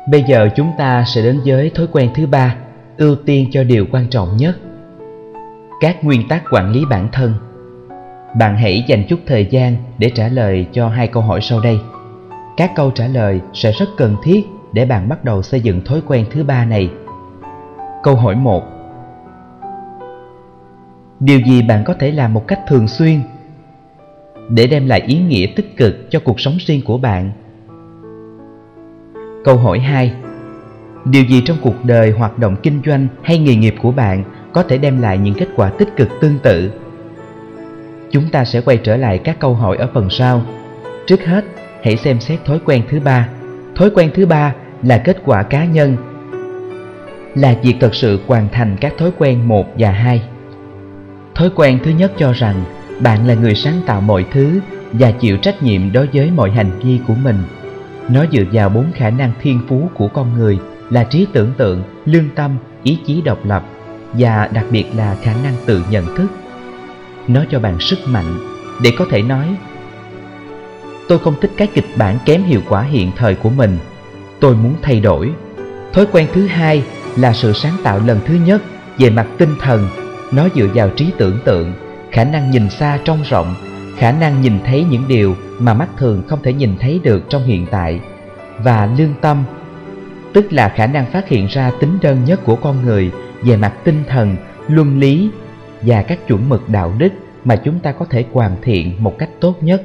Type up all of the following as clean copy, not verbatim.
Bây giờ chúng ta sẽ đến với thói quen thứ 3, ưu tiên cho điều quan trọng nhất. Các nguyên tắc quản lý bản thân. Bạn hãy dành chút thời gian để trả lời cho 2 câu hỏi sau đây. Các câu trả lời sẽ rất cần thiết để bạn bắt đầu xây dựng thói quen thứ 3 này. Câu hỏi 1. Điều gì bạn có thể làm một cách thường xuyên để đem lại ý nghĩa tích cực cho cuộc sống riêng của bạn? Câu hỏi 2. Điều gì trong cuộc đời, hoạt động kinh doanh hay nghề nghiệp của bạn có thể đem lại những kết quả tích cực tương tự? Chúng ta sẽ quay trở lại các câu hỏi ở phần sau. Trước hết, hãy xem xét thói quen thứ 3. Thói quen thứ 3 là kết quả cá nhân, là việc thực sự hoàn thành các thói quen 1 và 2. Thói quen thứ nhất cho rằng bạn là người sáng tạo mọi thứ và chịu trách nhiệm đối với mọi hành vi của mình. Nó dựa vào 4 khả năng thiên phú của con người là trí tưởng tượng, lương tâm, ý chí độc lập và đặc biệt là khả năng tự nhận thức. Nó cho bạn sức mạnh để có thể nói: tôi không thích cái kịch bản kém hiệu quả hiện thời của mình, tôi muốn thay đổi. Thói quen thứ 2 là sự sáng tạo lần thứ nhất về mặt tinh thần. Nó dựa vào trí tưởng tượng, khả năng nhìn xa trông rộng, khả năng nhìn thấy những điều mà mắt thường không thể nhìn thấy được trong hiện tại, và lương tâm, tức là khả năng phát hiện ra tính đơn nhất của con người về mặt tinh thần, luân lý và các chuẩn mực đạo đức mà chúng ta có thể hoàn thiện một cách tốt nhất.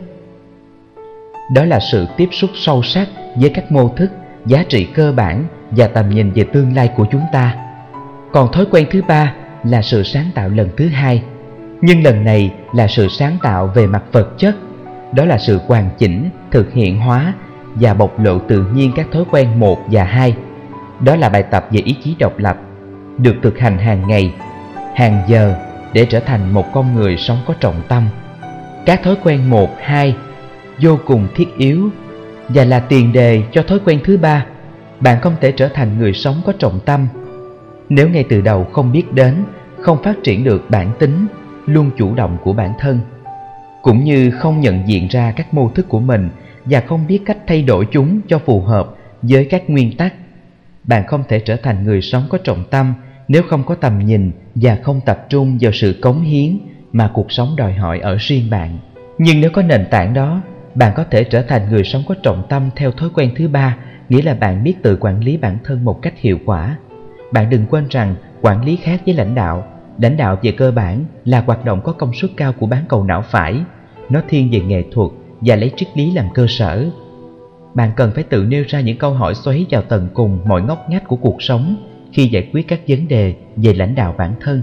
Đó là sự tiếp xúc sâu sắc với các mô thức, giá trị cơ bản và tầm nhìn về tương lai của chúng ta. Còn thói quen thứ 3 là sự sáng tạo lần thứ 2, nhưng lần này là sự sáng tạo về mặt vật chất. Đó là sự hoàn chỉnh, thực hiện hóa và bộc lộ tự nhiên các thói quen 1 và 2. Đó là bài tập về ý chí độc lập, được thực hành hàng ngày, hàng giờ để trở thành một con người sống có trọng tâm. Các thói quen 1, 2 vô cùng thiết yếu và là tiền đề cho thói quen thứ 3. Bạn không thể trở thành người sống có trọng tâm nếu ngay từ đầu không biết đến, không phát triển được bản tính luôn chủ động của bản thân, cũng như không nhận diện ra các mô thức của mình và không biết cách thay đổi chúng cho phù hợp với các nguyên tắc. Bạn không thể trở thành người sống có trọng tâm nếu không có tầm nhìn và không tập trung vào sự cống hiến mà cuộc sống đòi hỏi ở riêng bạn. Nhưng nếu có nền tảng đó, bạn có thể trở thành người sống có trọng tâm theo thói quen thứ 3, nghĩa là bạn biết tự quản lý bản thân một cách hiệu quả. Bạn đừng quên rằng quản lý khác với lãnh đạo. Lãnh đạo về cơ bản là hoạt động có công suất cao của bán cầu não phải. Nó thiên về nghệ thuật và lấy triết lý làm cơ sở. Bạn cần phải tự nêu ra những câu hỏi xoáy vào tận cùng mọi ngóc ngách của cuộc sống khi giải quyết các vấn đề về lãnh đạo bản thân.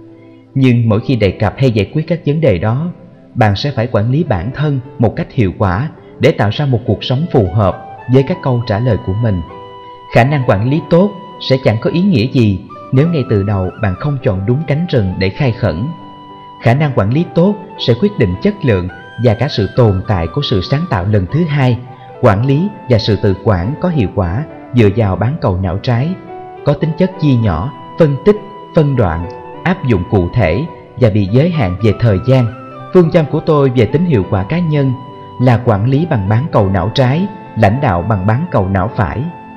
Nhưng mỗi khi đề cập hay giải quyết các vấn đề đó, bạn sẽ phải quản lý bản thân một cách hiệu quả để tạo ra một cuộc sống phù hợp với các câu trả lời của mình. Khả năng quản lý tốt sẽ chẳng có ý nghĩa gì nếu ngay từ đầu bạn không chọn đúng cánh rừng để khai khẩn. Khả năng quản lý tốt sẽ quyết định chất lượng và cả sự tồn tại của sự sáng tạo lần thứ 2. Quản lý và sự tự quản có hiệu quả dựa vào bán cầu não trái, có tính chất chia nhỏ, phân tích, phân đoạn, áp dụng cụ thể và bị giới hạn về thời gian. Phương châm của tôi về tính hiệu quả cá nhân là quản lý bằng bán cầu não trái, lãnh đạo bằng bán cầu não phải.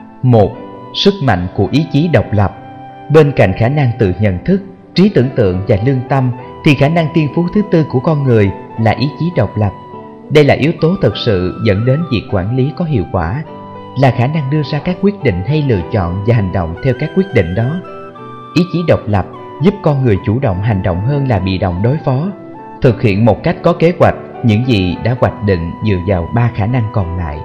1. Sức mạnh của ý chí độc lập. Bên cạnh khả năng tự nhận thức, trí tưởng tượng và lương tâm thì khả năng tiên phú thứ 4 của con người là ý chí độc lập. Đây là yếu tố thực sự dẫn đến việc quản lý có hiệu quả, là khả năng đưa ra các quyết định hay lựa chọn và hành động theo các quyết định đó. Ý chí độc lập giúp con người chủ động hành động hơn là bị động đối phó, thực hiện một cách có kế hoạch những gì đã hoạch định dựa vào 3 khả năng còn lại.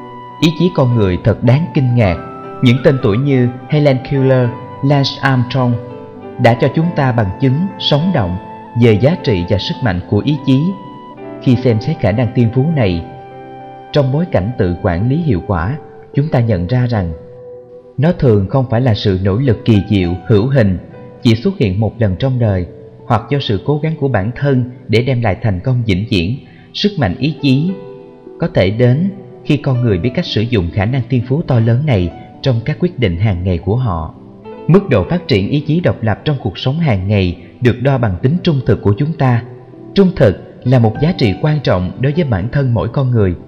Ý chí con người thật đáng kinh ngạc. Những tên tuổi như Helen Keller, Lance Armstrong đã cho chúng ta bằng chứng sống động về giá trị và sức mạnh của ý chí. Khi xem xét khả năng tiên phú này trong bối cảnh tự quản lý hiệu quả, chúng ta nhận ra rằng nó thường không phải là sự nỗ lực kỳ diệu, hữu hình, chỉ xuất hiện một lần trong đời, hoặc do sự cố gắng của bản thân để đem lại thành công vĩnh viễn. Sức mạnh ý chí có thể đến khi con người biết cách sử dụng khả năng tiên phú to lớn này trong các quyết định hàng ngày của họ. Mức độ phát triển ý chí độc lập trong cuộc sống hàng ngày được đo bằng tính trung thực của chúng ta. Trung thực là một giá trị quan trọng đối với bản thân mỗi con người.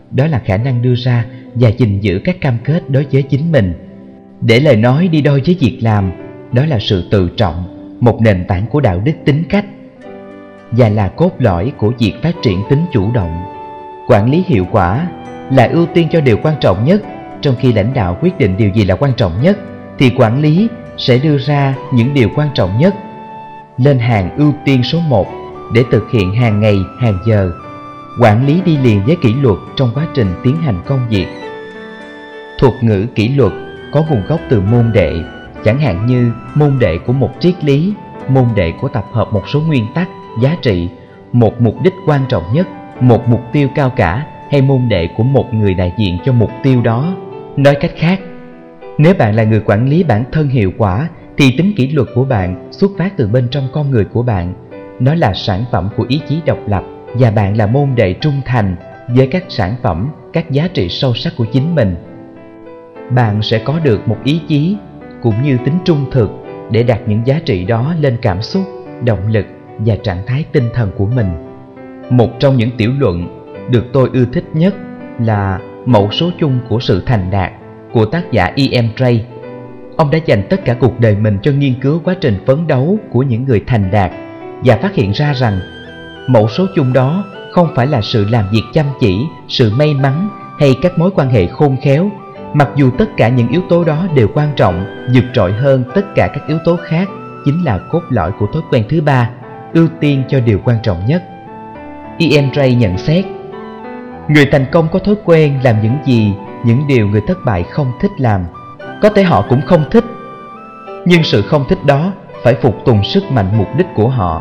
đó là khả năng đưa ra và gìn giữ các cam kết đối với chính mình. Để lời nói đi đôi với việc làm, đó là sự tự trọng, một nền tảng của đạo đức tính cách, và là cốt lõi của việc phát triển tính chủ động. Quản lý hiệu quả là ưu tiên cho điều quan trọng nhất. Trong khi lãnh đạo quyết định điều gì là quan trọng nhất, thì quản lý sẽ đưa ra những điều quan trọng nhất lên hàng ưu tiên số 1 để thực hiện hàng ngày, hàng giờ. Quản lý đi liền với kỷ luật trong quá trình tiến hành công việc. Thuật ngữ kỷ luật có nguồn gốc từ môn đệ, chẳng hạn như môn đệ của một triết lý, môn đệ của tập hợp một số nguyên tắc, giá trị, một mục đích quan trọng nhất, một mục tiêu cao cả, hay môn đệ của một người đại diện cho mục tiêu đó. Nói cách khác, nếu bạn là người quản lý bản thân hiệu quả, thì tính kỷ luật của bạn xuất phát từ bên trong con người của bạn. Nó là sản phẩm của ý chí độc lập, và bạn là môn đệ trung thành với các sản phẩm, các giá trị sâu sắc của chính mình. Bạn sẽ có được một ý chí cũng như tính trung thực để đặt những giá trị đó lên cảm xúc, động lực và trạng thái tinh thần của mình. Một trong những tiểu luận được tôi ưa thích nhất là Mẫu số chung của sự thành đạt của tác giả E.M. Ray. Ông đã dành tất cả cuộc đời mình cho nghiên cứu quá trình phấn đấu của những người thành đạt và phát hiện ra rằng mẫu số chung đó không phải là sự làm việc chăm chỉ, sự may mắn hay các mối quan hệ khôn khéo, mặc dù tất cả những yếu tố đó đều quan trọng. Vượt trội hơn tất cả các yếu tố khác chính là cốt lõi của thói quen thứ 3, ưu tiên cho điều quan trọng nhất. E.M. Ray nhận xét, người thành công có thói quen làm những điều người thất bại không thích làm. Có thể họ cũng không thích, nhưng sự không thích đó phải phục tùng sức mạnh mục đích của họ.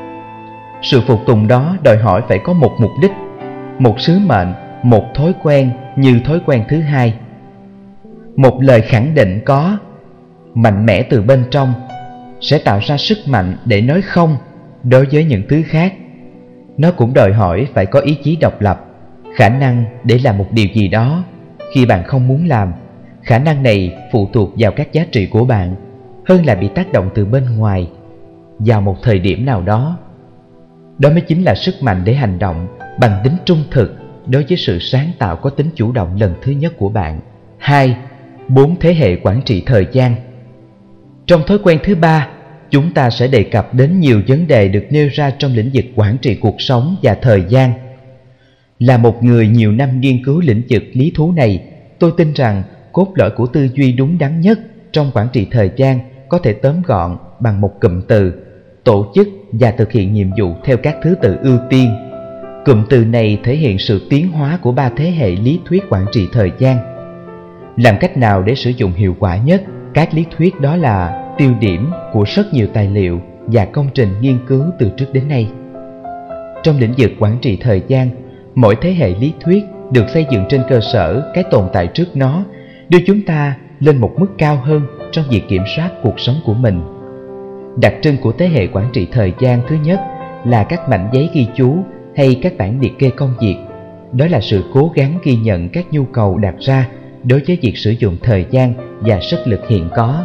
Sự phục tùng đó đòi hỏi phải có một mục đích, một sứ mệnh, một thói quen như thói quen thứ 2. Một lời khẳng định có, mạnh mẽ từ bên trong, sẽ tạo ra sức mạnh để nói không đối với những thứ khác. Nó cũng đòi hỏi phải có ý chí độc lập, khả năng để làm một điều gì đó khi bạn không muốn làm. Khả năng này phụ thuộc vào các giá trị của bạn hơn là bị tác động từ bên ngoài vào một thời điểm nào đó. Đó mới chính là sức mạnh để hành động bằng tính trung thực đối với sự sáng tạo có tính chủ động lần thứ nhất của bạn. 2. 4 thế hệ quản trị thời gian. Trong thói quen thứ 3, chúng ta sẽ đề cập đến nhiều vấn đề được nêu ra trong lĩnh vực quản trị cuộc sống và thời gian. Là một người nhiều năm nghiên cứu lĩnh vực lý thú này, tôi tin rằng cốt lõi của tư duy đúng đắn nhất trong quản trị thời gian có thể tóm gọn bằng một cụm từ: tổ chức và thực hiện nhiệm vụ theo các thứ tự ưu tiên. Cụm từ này thể hiện sự tiến hóa của 3 thế hệ lý thuyết quản trị thời gian. Làm cách nào để sử dụng hiệu quả nhất các lý thuyết đó là tiêu điểm của rất nhiều tài liệu và công trình nghiên cứu từ trước đến nay. Trong lĩnh vực quản trị thời gian, mỗi thế hệ lý thuyết được xây dựng trên cơ sở cái tồn tại trước nó, đưa chúng ta lên một mức cao hơn trong việc kiểm soát cuộc sống của mình. Đặc trưng của thế hệ quản trị thời gian thứ nhất là các mảnh giấy ghi chú hay các bản liệt kê công việc. Đó là sự cố gắng ghi nhận các nhu cầu đặt ra đối với việc sử dụng thời gian và sức lực hiện có.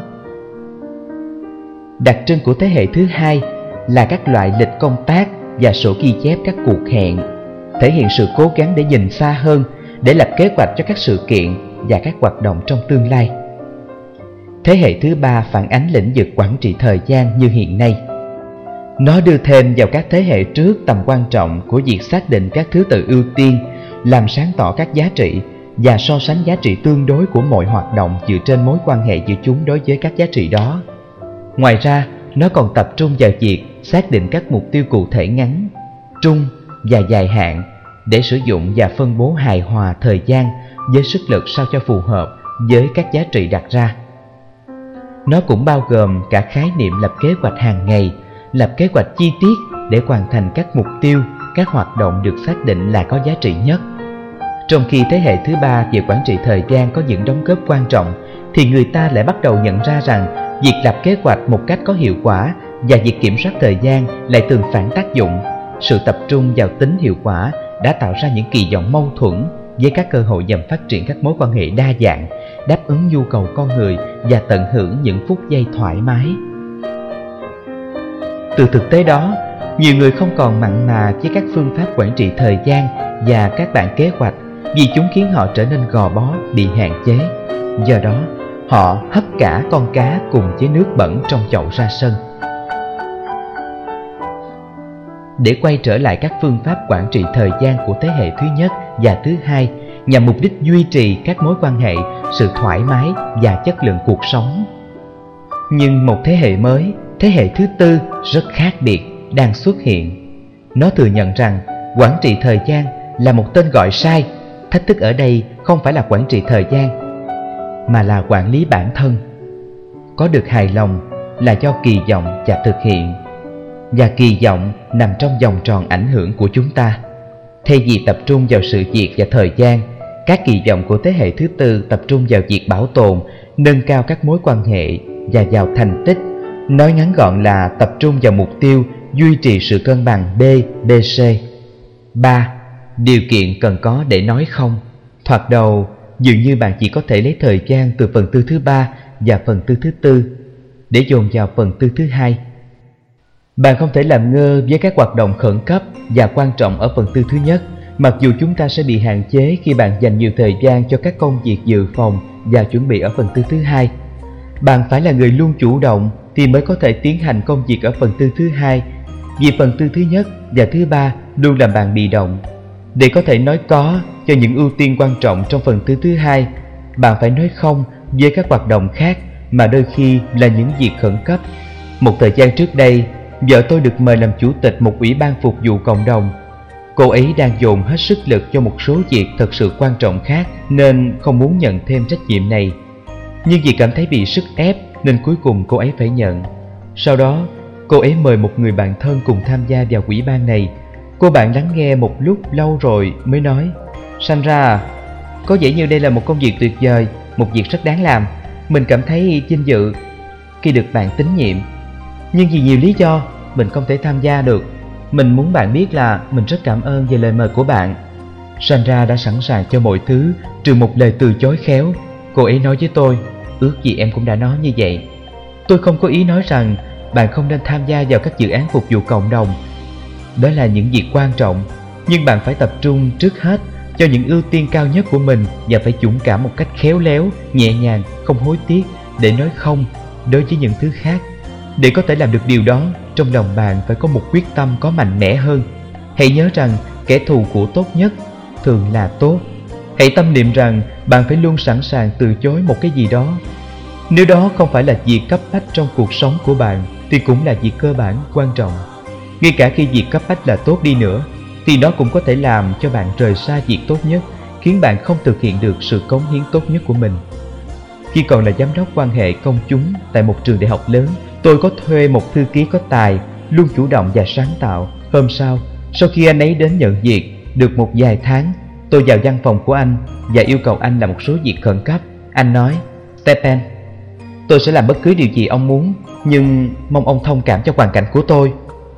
Đặc trưng của thế hệ thứ hai là các loại lịch công tác và sổ ghi chép các cuộc hẹn, thể hiện sự cố gắng để nhìn xa hơn, để lập kế hoạch cho các sự kiện và các hoạt động trong tương lai. Thế hệ thứ ba phản ánh lĩnh vực quản trị thời gian như hiện nay. Nó đưa thêm vào các thế hệ trước tầm quan trọng của việc xác định các thứ tự ưu tiên, làm sáng tỏ các giá trị và so sánh giá trị tương đối của mọi hoạt động dựa trên mối quan hệ giữa chúng đối với các giá trị đó. Ngoài ra, nó còn tập trung vào việc xác định các mục tiêu cụ thể ngắn, trung và dài hạn để sử dụng và phân bố hài hòa thời gian với sức lực sao cho phù hợp với các giá trị đặt ra. Nó cũng bao gồm cả khái niệm lập kế hoạch hàng ngày, lập kế hoạch chi tiết để hoàn thành các mục tiêu, các hoạt động được xác định là có giá trị nhất. Trong khi thế hệ thứ ba về quản trị thời gian có những đóng góp quan trọng, thì người ta lại bắt đầu nhận ra rằng việc lập kế hoạch một cách có hiệu quả và việc kiểm soát thời gian lại thường phản tác dụng. Sự tập trung vào tính hiệu quả đã tạo ra những kỳ vọng mâu thuẫn với các cơ hội nhằm phát triển các mối quan hệ đa dạng, đáp ứng nhu cầu con người và tận hưởng những phút giây thoải mái. Từ thực tế đó, nhiều người không còn mặn mà với các phương pháp quản trị thời gian và các bản kế hoạch, vì chúng khiến họ trở nên gò bó, bị hạn chế. Do đó, họ hất cả con cá cùng với nước bẩn trong chậu ra sân. Để quay trở lại các phương pháp quản trị thời gian của thế hệ thứ nhất và thứ hai nhằm mục đích duy trì các mối quan hệ, sự thoải mái và chất lượng cuộc sống. Nhưng một thế hệ mới, thế hệ thứ tư rất khác biệt đang xuất hiện. Nó thừa nhận rằng quản trị thời gian là một tên gọi sai. Thách thức ở đây không phải là quản trị thời gian, mà là quản lý bản thân. Có được hài lòng là do kỳ vọng và thực hiện, và kỳ vọng nằm trong vòng tròn ảnh hưởng của chúng ta. Thay vì tập trung vào sự việc và thời gian, các kỳ vọng của thế hệ thứ tư tập trung vào việc bảo tồn, nâng cao các mối quan hệ và vào thành tích. Nói ngắn gọn là tập trung vào mục tiêu duy trì sự cân bằng BBC. 3. Điều kiện cần có để nói không. Thoạt đầu, dường như bạn chỉ có thể lấy thời gian từ phần tư thứ ba và phần tư thứ tư để dồn vào phần tư thứ hai. Bạn không thể làm ngơ với các hoạt động khẩn cấp và quan trọng ở phần tư thứ nhất, mặc dù chúng ta sẽ bị hạn chế khi bạn dành nhiều thời gian cho các công việc dự phòng và chuẩn bị ở phần tư thứ hai. Bạn phải là người luôn chủ động thì mới có thể tiến hành công việc ở phần tư thứ hai, vì phần tư thứ nhất và thứ ba luôn làm bạn bị động. Để có thể nói có cho những ưu tiên quan trọng trong phần tư thứ hai, bạn phải nói không với các hoạt động khác mà đôi khi là những việc khẩn cấp. Một thời gian trước đây, vợ tôi được mời làm chủ tịch một ủy ban phục vụ cộng đồng. Cô ấy đang dồn hết sức lực cho một số việc thật sự quan trọng khác nên không muốn nhận thêm trách nhiệm này. Nhưng vì cảm thấy bị sức ép nên cuối cùng cô ấy phải nhận. Sau đó, cô ấy mời một người bạn thân cùng tham gia vào ủy ban này. Cô bạn lắng nghe một lúc lâu rồi mới nói: Sandra, có vẻ như đây là một công việc tuyệt vời, một việc rất đáng làm. Mình cảm thấy vinh dự khi được bạn tín nhiệm. Nhưng vì nhiều lý do, mình không thể tham gia được. Mình muốn bạn biết là mình rất cảm ơn về lời mời của bạn. Sandra đã sẵn sàng cho mọi thứ, trừ một lời từ chối khéo. Cô ấy nói với tôi: ước gì em cũng đã nói như vậy. Tôi không có ý nói rằng bạn không nên tham gia vào các dự án phục vụ cộng đồng. Đó là những việc quan trọng, nhưng bạn phải tập trung trước hết cho những ưu tiên cao nhất của mình và phải dũng cảm một cách khéo léo, nhẹ nhàng, không hối tiếc để nói không đối với những thứ khác. Để có thể làm được điều đó, trong lòng bạn phải có một quyết tâm có mạnh mẽ hơn. Hãy nhớ rằng kẻ thù của tốt nhất thường là tốt. Hãy tâm niệm rằng bạn phải luôn sẵn sàng từ chối một cái gì đó. Nếu đó không phải là việc cấp bách trong cuộc sống của bạn thì cũng là việc cơ bản quan trọng. Ngay cả khi việc cấp bách là tốt đi nữa thì nó cũng có thể làm cho bạn rời xa việc tốt nhất, khiến bạn không thực hiện được sự cống hiến tốt nhất của mình. Khi còn là giám đốc quan hệ công chúng tại một trường đại học lớn, tôi có thuê một thư ký có tài, luôn chủ động và sáng tạo. Hôm sau khi anh ấy đến nhận việc, được một vài tháng, tôi vào văn phòng của anh và yêu cầu anh làm một số việc khẩn cấp. Anh nói: Stephen, tôi sẽ làm bất cứ điều gì ông muốn, nhưng mong ông thông cảm cho hoàn cảnh của tôi.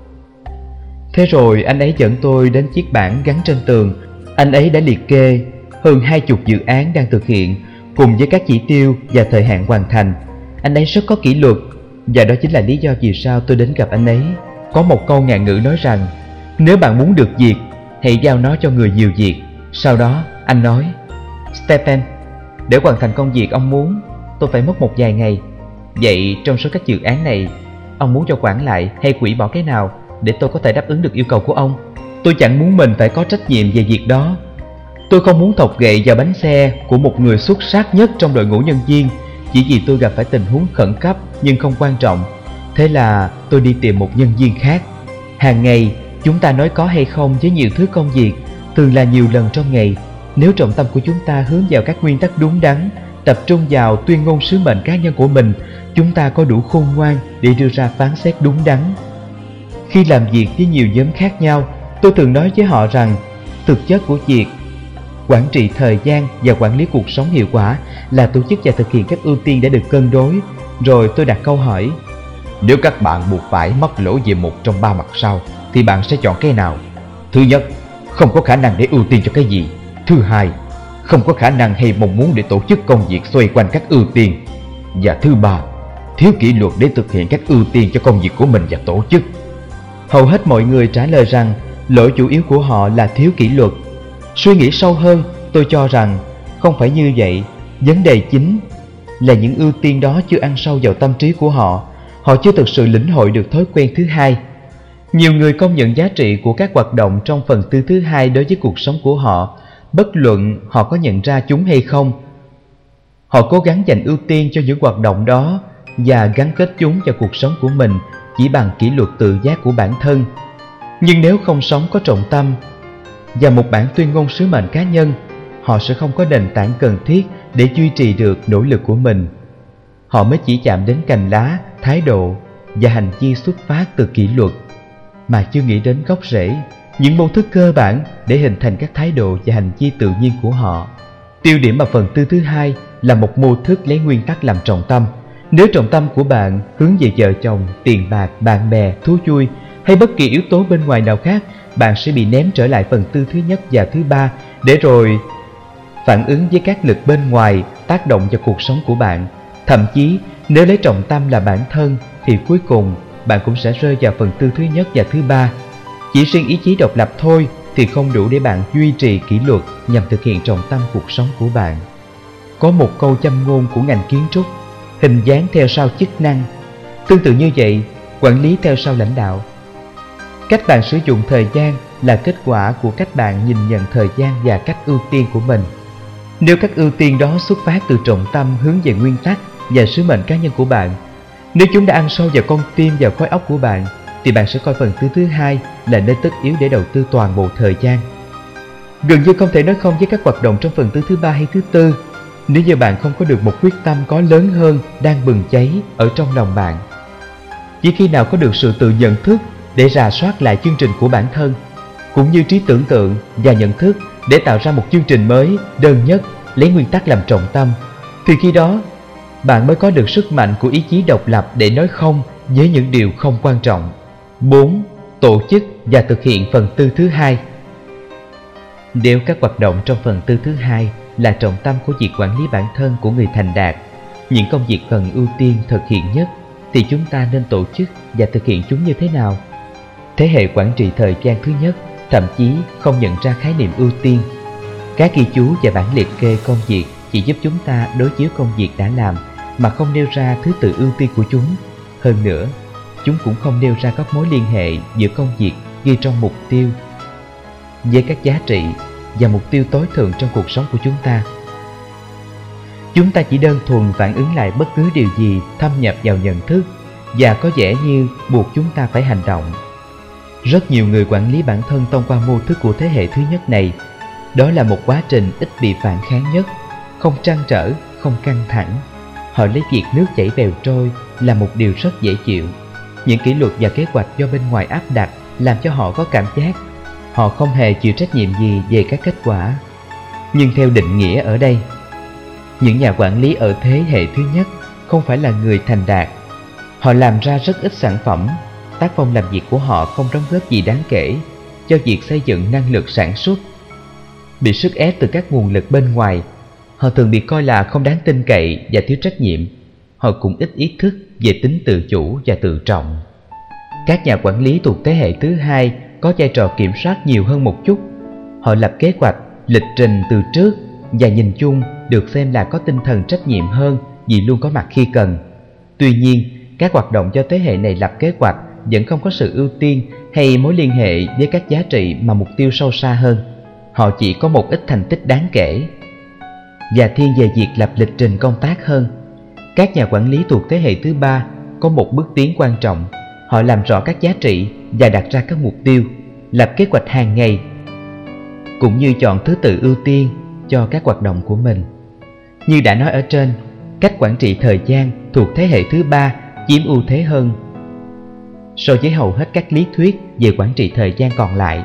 Thế rồi anh ấy dẫn tôi đến chiếc bảng gắn trên tường. Anh ấy đã liệt kê hơn 20 dự án đang thực hiện, cùng với các chỉ tiêu và thời hạn hoàn thành. Anh ấy rất có kỷ luật, và đó chính là lý do vì sao tôi đến gặp anh ấy. Có một câu ngạn ngữ nói rằng, nếu bạn muốn được việc, hãy giao nó cho người nhiều việc. Sau đó anh nói: Stephen, để hoàn thành công việc ông muốn, tôi phải mất một vài ngày. Vậy trong số các dự án này, ông muốn cho quản lại hay hủy bỏ cái nào để tôi có thể đáp ứng được yêu cầu của ông? Tôi chẳng muốn mình phải có trách nhiệm về việc đó. Tôi không muốn thọc gậy vào bánh xe của một người xuất sắc nhất trong đội ngũ nhân viên chỉ vì tôi gặp phải tình huống khẩn cấp nhưng không quan trọng. Thế là tôi đi tìm một nhân viên khác. Hàng ngày chúng ta nói có hay không với nhiều thứ công việc, thường là nhiều lần trong ngày. Nếu trọng tâm của chúng ta hướng vào các nguyên tắc đúng đắn, tập trung vào tuyên ngôn sứ mệnh cá nhân của mình, chúng ta có đủ khôn ngoan để đưa ra phán xét đúng đắn. Khi làm việc với nhiều nhóm khác nhau, tôi thường nói với họ rằng thực chất của việc quản trị thời gian và quản lý cuộc sống hiệu quả là tổ chức và thực hiện các ưu tiên đã được cân đối. Rồi tôi đặt câu hỏi: nếu các bạn buộc phải mắc lỗi về một trong ba mặt sau thì bạn sẽ chọn cái nào? Thứ nhất, không có khả năng để ưu tiên cho cái gì. Thứ hai, không có khả năng hay mong muốn để tổ chức công việc xoay quanh các ưu tiên. Và thứ ba, thiếu kỷ luật để thực hiện các ưu tiên cho công việc của mình và tổ chức. Hầu hết mọi người trả lời rằng lỗi chủ yếu của họ là thiếu kỷ luật. Suy nghĩ sâu hơn, tôi cho rằng không phải như vậy. Vấn đề chính là những ưu tiên đó chưa ăn sâu vào tâm trí của họ. Họ chưa thực sự lĩnh hội được thói quen thứ hai. Nhiều người công nhận giá trị của các hoạt động trong phần tư thứ hai đối với cuộc sống của họ, bất luận họ có nhận ra chúng hay không. Họ cố gắng dành ưu tiên cho những hoạt động đó và gắn kết chúng vào cuộc sống của mình chỉ bằng kỷ luật tự giác của bản thân. Nhưng nếu không sống có trọng tâm và một bản tuyên ngôn sứ mệnh cá nhân, họ sẽ không có nền tảng cần thiết để duy trì được nỗ lực của mình. Họ mới chỉ chạm đến cành lá, thái độ và hành vi xuất phát từ kỷ luật, mà chưa nghĩ đến gốc rễ, những mô thức cơ bản để hình thành các thái độ và hành vi tự nhiên của họ. Tiêu điểm ở phần tư thứ hai là một mô thức lấy nguyên tắc làm trọng tâm. Nếu trọng tâm của bạn hướng về vợ chồng, tiền bạc, bạn bè, thú vui hay bất kỳ yếu tố bên ngoài nào khác, bạn sẽ bị ném trở lại phần tư thứ nhất và thứ ba để rồi phản ứng với các lực bên ngoài tác động vào cuộc sống của bạn. Thậm chí nếu lấy trọng tâm là bản thân thì cuối cùng bạn cũng sẽ rơi vào phần tư thứ nhất và thứ ba. Chỉ riêng ý chí độc lập thôi thì không đủ để bạn duy trì kỷ luật nhằm thực hiện trọng tâm cuộc sống của bạn. Có một câu châm ngôn của ngành kiến trúc: hình dáng theo sau chức năng. Tương tự như vậy, quản lý theo sau lãnh đạo. Cách bạn sử dụng thời gian là kết quả của cách bạn nhìn nhận thời gian và cách ưu tiên của mình. Nếu các ưu tiên đó xuất phát từ trọng tâm hướng về nguyên tắc và sứ mệnh cá nhân của bạn, nếu chúng đã ăn sâu vào con tim và khối óc của bạn, thì bạn sẽ coi phần tư thứ hai là nơi tất yếu để đầu tư toàn bộ thời gian. Gần như không thể nói không với các hoạt động trong phần tư thứ ba hay thứ tư nếu như bạn không có được một quyết tâm có lớn hơn đang bừng cháy ở trong lòng bạn. Chỉ khi nào có được sự tự nhận thức để rà soát lại chương trình của bản thân, cũng như trí tưởng tượng và nhận thức để tạo ra một chương trình mới, đơn nhất, lấy nguyên tắc làm trọng tâm, thì khi đó bạn mới có được sức mạnh của ý chí độc lập để nói không với những điều không quan trọng. 4. Tổ chức và thực hiện phần tư thứ hai. Nếu các hoạt động trong phần tư thứ hai là trọng tâm của việc quản lý bản thân của người thành đạt, những công việc cần ưu tiên thực hiện nhất, thì chúng ta nên tổ chức và thực hiện chúng như thế nào? Thế hệ quản trị thời gian thứ nhất thậm chí không nhận ra khái niệm ưu tiên. Các ghi chú và bản liệt kê công việc chỉ giúp chúng ta đối chiếu công việc đã làm mà không nêu ra thứ tự ưu tiên của chúng. Hơn nữa, chúng cũng không nêu ra các mối liên hệ giữa công việc ghi trong mục tiêu với các giá trị và mục tiêu tối thượng trong cuộc sống của chúng ta. Chúng ta chỉ đơn thuần phản ứng lại bất cứ điều gì thâm nhập vào nhận thức và có vẻ như buộc chúng ta phải hành động. Rất nhiều người quản lý bản thân thông qua mô thức của thế hệ thứ nhất này. Đó là một quá trình ít bị phản kháng nhất, không trăn trở, không căng thẳng. Họ lấy việc nước chảy bèo trôi là một điều rất dễ chịu. Những kỷ luật và kế hoạch do bên ngoài áp đặt làm cho họ có cảm giác họ không hề chịu trách nhiệm gì về các kết quả. Nhưng theo định nghĩa ở đây, những nhà quản lý ở thế hệ thứ nhất không phải là người thành đạt. Họ làm ra rất ít sản phẩm. Tác phong làm việc của họ không đóng góp gì đáng kể cho việc xây dựng năng lực sản xuất. Bị sức ép từ các nguồn lực bên ngoài, họ thường bị coi là không đáng tin cậy và thiếu trách nhiệm. Họ cũng ít ý thức về tính tự chủ và tự trọng. Các nhà quản lý thuộc thế hệ thứ hai có vai trò kiểm soát nhiều hơn một chút. Họ lập kế hoạch, lịch trình từ trước và nhìn chung được xem là có tinh thần trách nhiệm hơn vì luôn có mặt khi cần. Tuy nhiên, các hoạt động do thế hệ này lập kế hoạch vẫn không có sự ưu tiên hay mối liên hệ với các giá trị mà mục tiêu sâu xa hơn. Họ chỉ có một ít thành tích đáng kể và thiên về việc lập lịch trình công tác hơn. Các nhà quản lý thuộc thế hệ thứ ba có một bước tiến quan trọng. Họ làm rõ các giá trị và đặt ra các mục tiêu, lập kế hoạch hàng ngày, cũng như chọn thứ tự ưu tiên cho các hoạt động của mình. Như đã nói ở trên, cách quản trị thời gian thuộc thế hệ thứ ba chiếm ưu thế hơn so với hầu hết các lý thuyết về quản trị thời gian còn lại.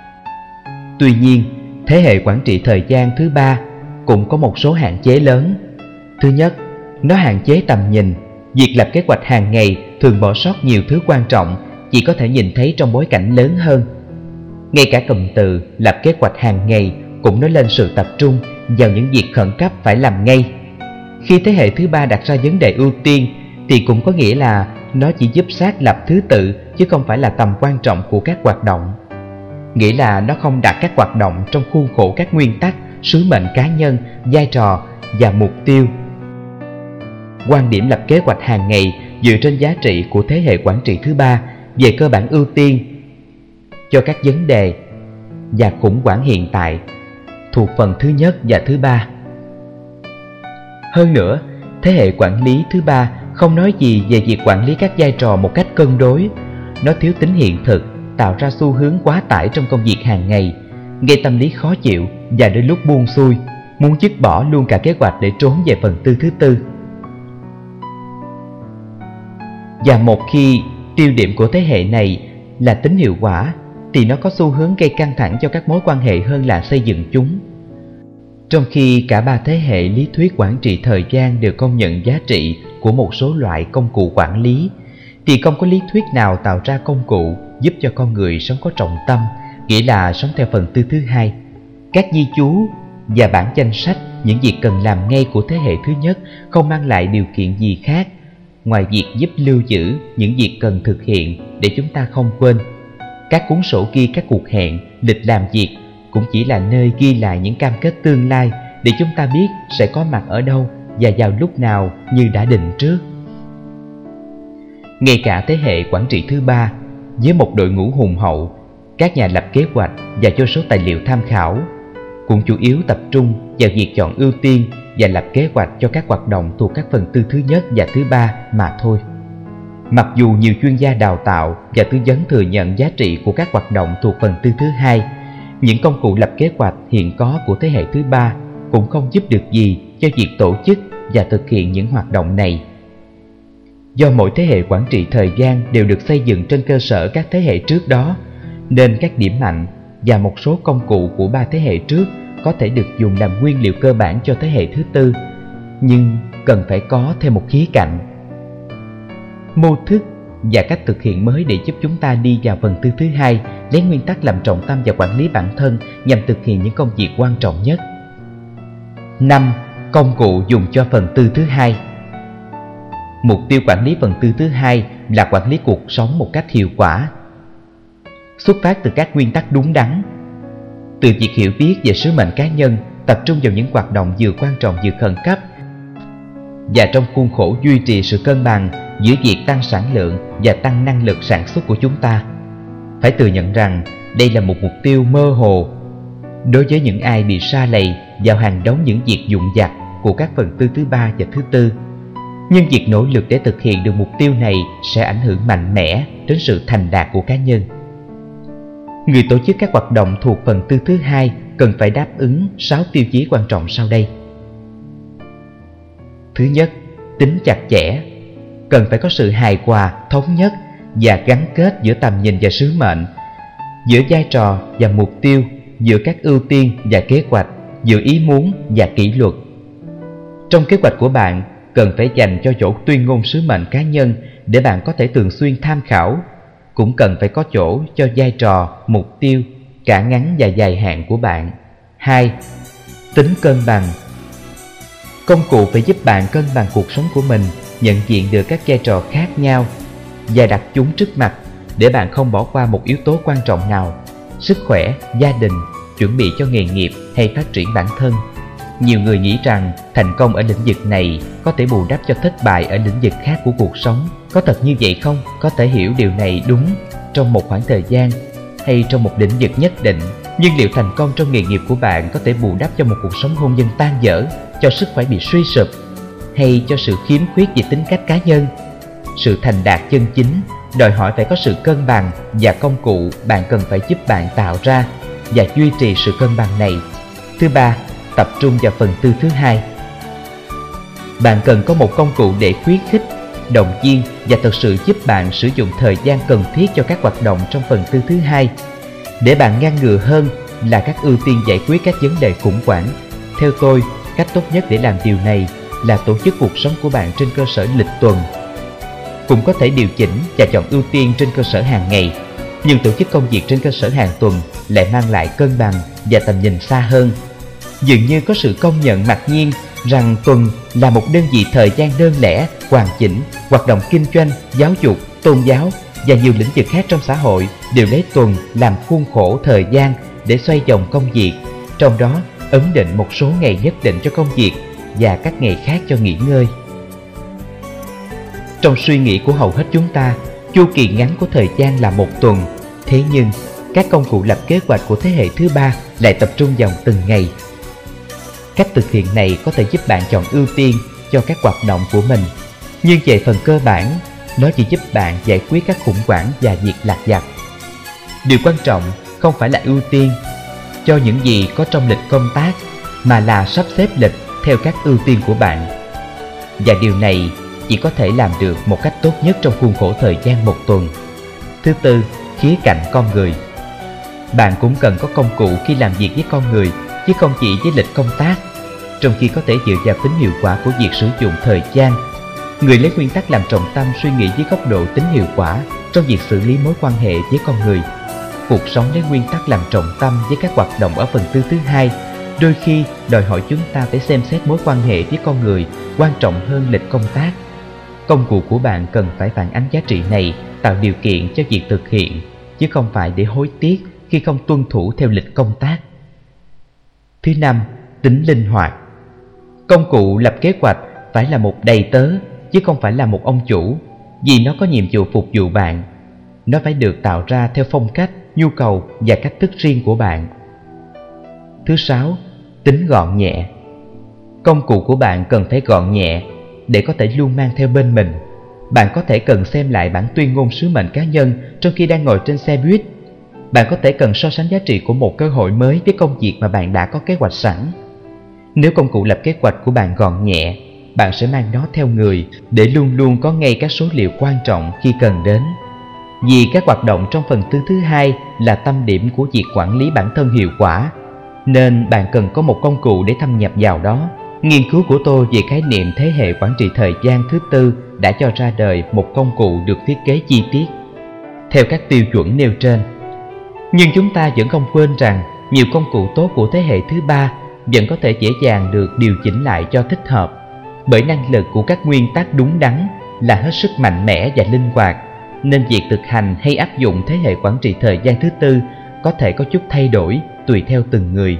Tuy nhiên, thế hệ quản trị thời gian thứ ba cũng có một số hạn chế lớn. Thứ nhất, nó hạn chế tầm nhìn. Việc lập kế hoạch hàng ngày thường bỏ sót nhiều thứ quan trọng, chỉ có thể nhìn thấy trong bối cảnh lớn hơn. Ngay cả cụm từ lập kế hoạch hàng ngày cũng nói lên sự tập trung vào những việc khẩn cấp phải làm ngay. Khi thế hệ thứ ba đặt ra vấn đề ưu tiên thì cũng có nghĩa là nó chỉ giúp xác lập thứ tự chứ không phải là tầm quan trọng của các hoạt động. Nghĩa là nó không đặt các hoạt động trong khuôn khổ các nguyên tắc sứ mệnh cá nhân, vai trò và mục tiêu. Quan điểm lập kế hoạch hàng ngày dựa trên giá trị của thế hệ quản trị thứ ba về cơ bản ưu tiên cho các vấn đề và khủng hoảng hiện tại thuộc phần thứ nhất và thứ ba. Hơn nữa, thế hệ quản lý thứ ba không nói gì về việc quản lý các vai trò một cách cân đối. Nó thiếu tính hiện thực, tạo ra xu hướng quá tải trong công việc hàng ngày, gây tâm lý khó chịu và đến lúc buông xuôi, muốn dứt bỏ luôn cả kế hoạch để trốn về phần tư thứ tư. Và một khi tiêu điểm của thế hệ này là tính hiệu quả, thì nó có xu hướng gây căng thẳng cho các mối quan hệ hơn là xây dựng chúng. Trong khi cả ba thế hệ lý thuyết quản trị thời gian đều công nhận giá trị của một số loại công cụ quản lý, thì không có lý thuyết nào tạo ra công cụ giúp cho con người sống có trọng tâm, nghĩa là sống theo phần tư thứ hai. Các ghi chú và bản danh sách những việc cần làm ngay của thế hệ thứ nhất không mang lại điều kiện gì khác ngoài việc giúp lưu giữ những việc cần thực hiện để chúng ta không quên. Các cuốn sổ ghi các cuộc hẹn, lịch làm việc cũng chỉ là nơi ghi lại những cam kết tương lai để chúng ta biết sẽ có mặt ở đâu và vào lúc nào như đã định trước. Ngay cả thế hệ quản trị thứ ba, với một đội ngũ hùng hậu, các nhà lập kế hoạch và vô số tài liệu tham khảo, cũng chủ yếu tập trung vào việc chọn ưu tiên và lập kế hoạch cho các hoạt động thuộc các phần tư thứ nhất và thứ ba mà thôi. Mặc dù nhiều chuyên gia đào tạo và tư vấn thừa nhận giá trị của các hoạt động thuộc phần tư thứ hai, những công cụ lập kế hoạch hiện có của thế hệ thứ ba cũng không giúp được gì cho việc tổ chức và thực hiện những hoạt động này. Do mỗi thế hệ quản trị thời gian đều được xây dựng trên cơ sở các thế hệ trước đó, nên các điểm mạnh và một số công cụ của ba thế hệ trước có thể được dùng làm nguyên liệu cơ bản cho thế hệ thứ tư, nhưng cần phải có thêm một khía cạnh, mô thức và cách thực hiện mới để giúp chúng ta đi vào phần tư thứ hai, lấy nguyên tắc làm trọng tâm và quản lý bản thân nhằm thực hiện những công việc quan trọng nhất. 5. Công cụ dùng cho phần tư thứ hai. Mục tiêu quản lý phần tư thứ hai là quản lý cuộc sống một cách hiệu quả, xuất phát từ các nguyên tắc đúng đắn. Từ việc hiểu biết về sứ mệnh cá nhân, tập trung vào những hoạt động vừa quan trọng vừa khẩn cấp, và trong khuôn khổ duy trì sự cân bằng giữa việc tăng sản lượng và tăng năng lực sản xuất của chúng ta. Phải thừa nhận rằng đây là một mục tiêu mơ hồ đối với những ai bị sa lầy vào hàng đống những việc vụn vặt của các phần tư thứ ba và thứ tư. Nhưng việc nỗ lực để thực hiện được mục tiêu này sẽ ảnh hưởng mạnh mẽ đến sự thành đạt của cá nhân. Người tổ chức các hoạt động thuộc phần tư thứ hai cần phải đáp ứng 6 tiêu chí quan trọng sau đây. Thứ nhất, tính chặt chẽ. Cần phải có sự hài hòa, thống nhất và gắn kết giữa tầm nhìn và sứ mệnh, giữa vai trò và mục tiêu, giữa các ưu tiên và kế hoạch, giữa ý muốn và kỷ luật. Trong kế hoạch của bạn, cần phải dành cho chỗ tuyên ngôn sứ mệnh cá nhân để bạn có thể thường xuyên tham khảo. Cũng cần phải có chỗ cho vai trò, mục tiêu, cả ngắn và dài hạn của bạn. 2. Tính cân bằng. Công cụ phải giúp bạn cân bằng cuộc sống của mình, nhận diện được các vai trò khác nhau và đặt chúng trước mặt để bạn không bỏ qua một yếu tố quan trọng nào: sức khỏe, gia đình, chuẩn bị cho nghề nghiệp hay phát triển bản thân. Nhiều người nghĩ rằng thành công ở lĩnh vực này có thể bù đắp cho thất bại ở lĩnh vực khác của cuộc sống. Có thật như vậy không? Có thể hiểu điều này đúng trong một khoảng thời gian hay trong một lĩnh vực nhất định. Nhưng liệu thành công trong nghề nghiệp của bạn có thể bù đắp cho một cuộc sống hôn nhân tan vỡ, cho sức khỏe bị suy sụp, hay cho sự khiếm khuyết về tính cách cá nhân? Sự thành đạt chân chính đòi hỏi phải có sự cân bằng, và công cụ bạn cần phải giúp bạn tạo ra và duy trì sự cân bằng này. Thứ ba, tập trung vào phần tư thứ hai. Bạn cần có một công cụ để khuyến khích, động viên và thực sự giúp bạn sử dụng thời gian cần thiết cho các hoạt động trong phần tư thứ hai, để bạn ngăn ngừa hơn là các ưu tiên giải quyết các vấn đề khủng hoảng. Theo tôi, cách tốt nhất để làm điều này là tổ chức cuộc sống của bạn trên cơ sở lịch tuần. Cũng có thể điều chỉnh và chọn ưu tiên trên cơ sở hàng ngày, nhưng tổ chức công việc trên cơ sở hàng tuần lại mang lại cân bằng và tầm nhìn xa hơn. Dường như có sự công nhận mặc nhiên rằng tuần là một đơn vị thời gian đơn lẻ, hoàn chỉnh. Hoạt động kinh doanh, giáo dục, tôn giáo và nhiều lĩnh vực khác trong xã hội đều lấy tuần làm khuôn khổ thời gian để xoay vòng công việc. Trong đó, ấn định một số ngày nhất định cho công việc và các ngày khác cho nghỉ ngơi. Trong suy nghĩ của hầu hết chúng ta, chu kỳ ngắn của thời gian là 1 tuần. Thế nhưng, các công cụ lập kế hoạch của thế hệ thứ 3 lại tập trung vào từng ngày. Cách thực hiện này có thể giúp bạn chọn ưu tiên cho các hoạt động của mình. Nhưng về phần cơ bản, nó chỉ giúp bạn giải quyết các khủng hoảng và việc lặt vặt. Điều quan trọng không phải là ưu tiên cho những gì có trong lịch công tác, mà là sắp xếp lịch theo các ưu tiên của bạn. Và điều này chỉ có thể làm được một cách tốt nhất trong khuôn khổ thời gian 1 tuần. Thứ tư, khía cạnh con người. Bạn cũng cần có công cụ khi làm việc với con người, chứ không chỉ với lịch công tác. Trong khi có thể dựa vào tính hiệu quả của việc sử dụng thời gian, người lấy nguyên tắc làm trọng tâm suy nghĩ với góc độ tính hiệu quả trong việc xử lý mối quan hệ với con người. Cuộc sống lấy nguyên tắc làm trọng tâm với các hoạt động ở phần tư thứ 2 đôi khi đòi hỏi chúng ta phải xem xét mối quan hệ với con người quan trọng hơn lịch công tác. Công cụ của bạn cần phải phản ánh giá trị này, tạo điều kiện cho việc thực hiện, chứ không phải để hối tiếc khi không tuân thủ theo lịch công tác. Thứ năm, tính linh hoạt. Công cụ lập kế hoạch phải là một đầy tớ, chứ không phải là một ông chủ, vì nó có nhiệm vụ phục vụ bạn. Nó phải được tạo ra theo phong cách, nhu cầu và cách thức riêng của bạn. Thứ sáu, tính gọn nhẹ. Công cụ của bạn cần phải gọn nhẹ để có thể luôn mang theo bên mình. Bạn có thể cần xem lại bản tuyên ngôn sứ mệnh cá nhân trong khi đang ngồi trên xe buýt. Bạn có thể cần so sánh giá trị của một cơ hội mới với công việc mà bạn đã có kế hoạch sẵn. Nếu công cụ lập kế hoạch của bạn gọn nhẹ, bạn sẽ mang nó theo người để luôn luôn có ngay các số liệu quan trọng khi cần đến. Vì các hoạt động trong phần tư thứ 2 là tâm điểm của việc quản lý bản thân hiệu quả, nên bạn cần có một công cụ để thâm nhập vào đó. Nghiên cứu của tôi về khái niệm thế hệ quản trị thời gian thứ 4 đã cho ra đời một công cụ được thiết kế chi tiết theo các tiêu chuẩn nêu trên. Nhưng chúng ta vẫn không quên rằng nhiều công cụ tốt của thế hệ thứ 3 vẫn có thể dễ dàng được điều chỉnh lại cho thích hợp, bởi năng lực của các nguyên tắc đúng đắn là hết sức mạnh mẽ và linh hoạt, nên việc thực hành hay áp dụng thế hệ quản trị thời gian thứ 4 có thể có chút thay đổi tùy theo từng người.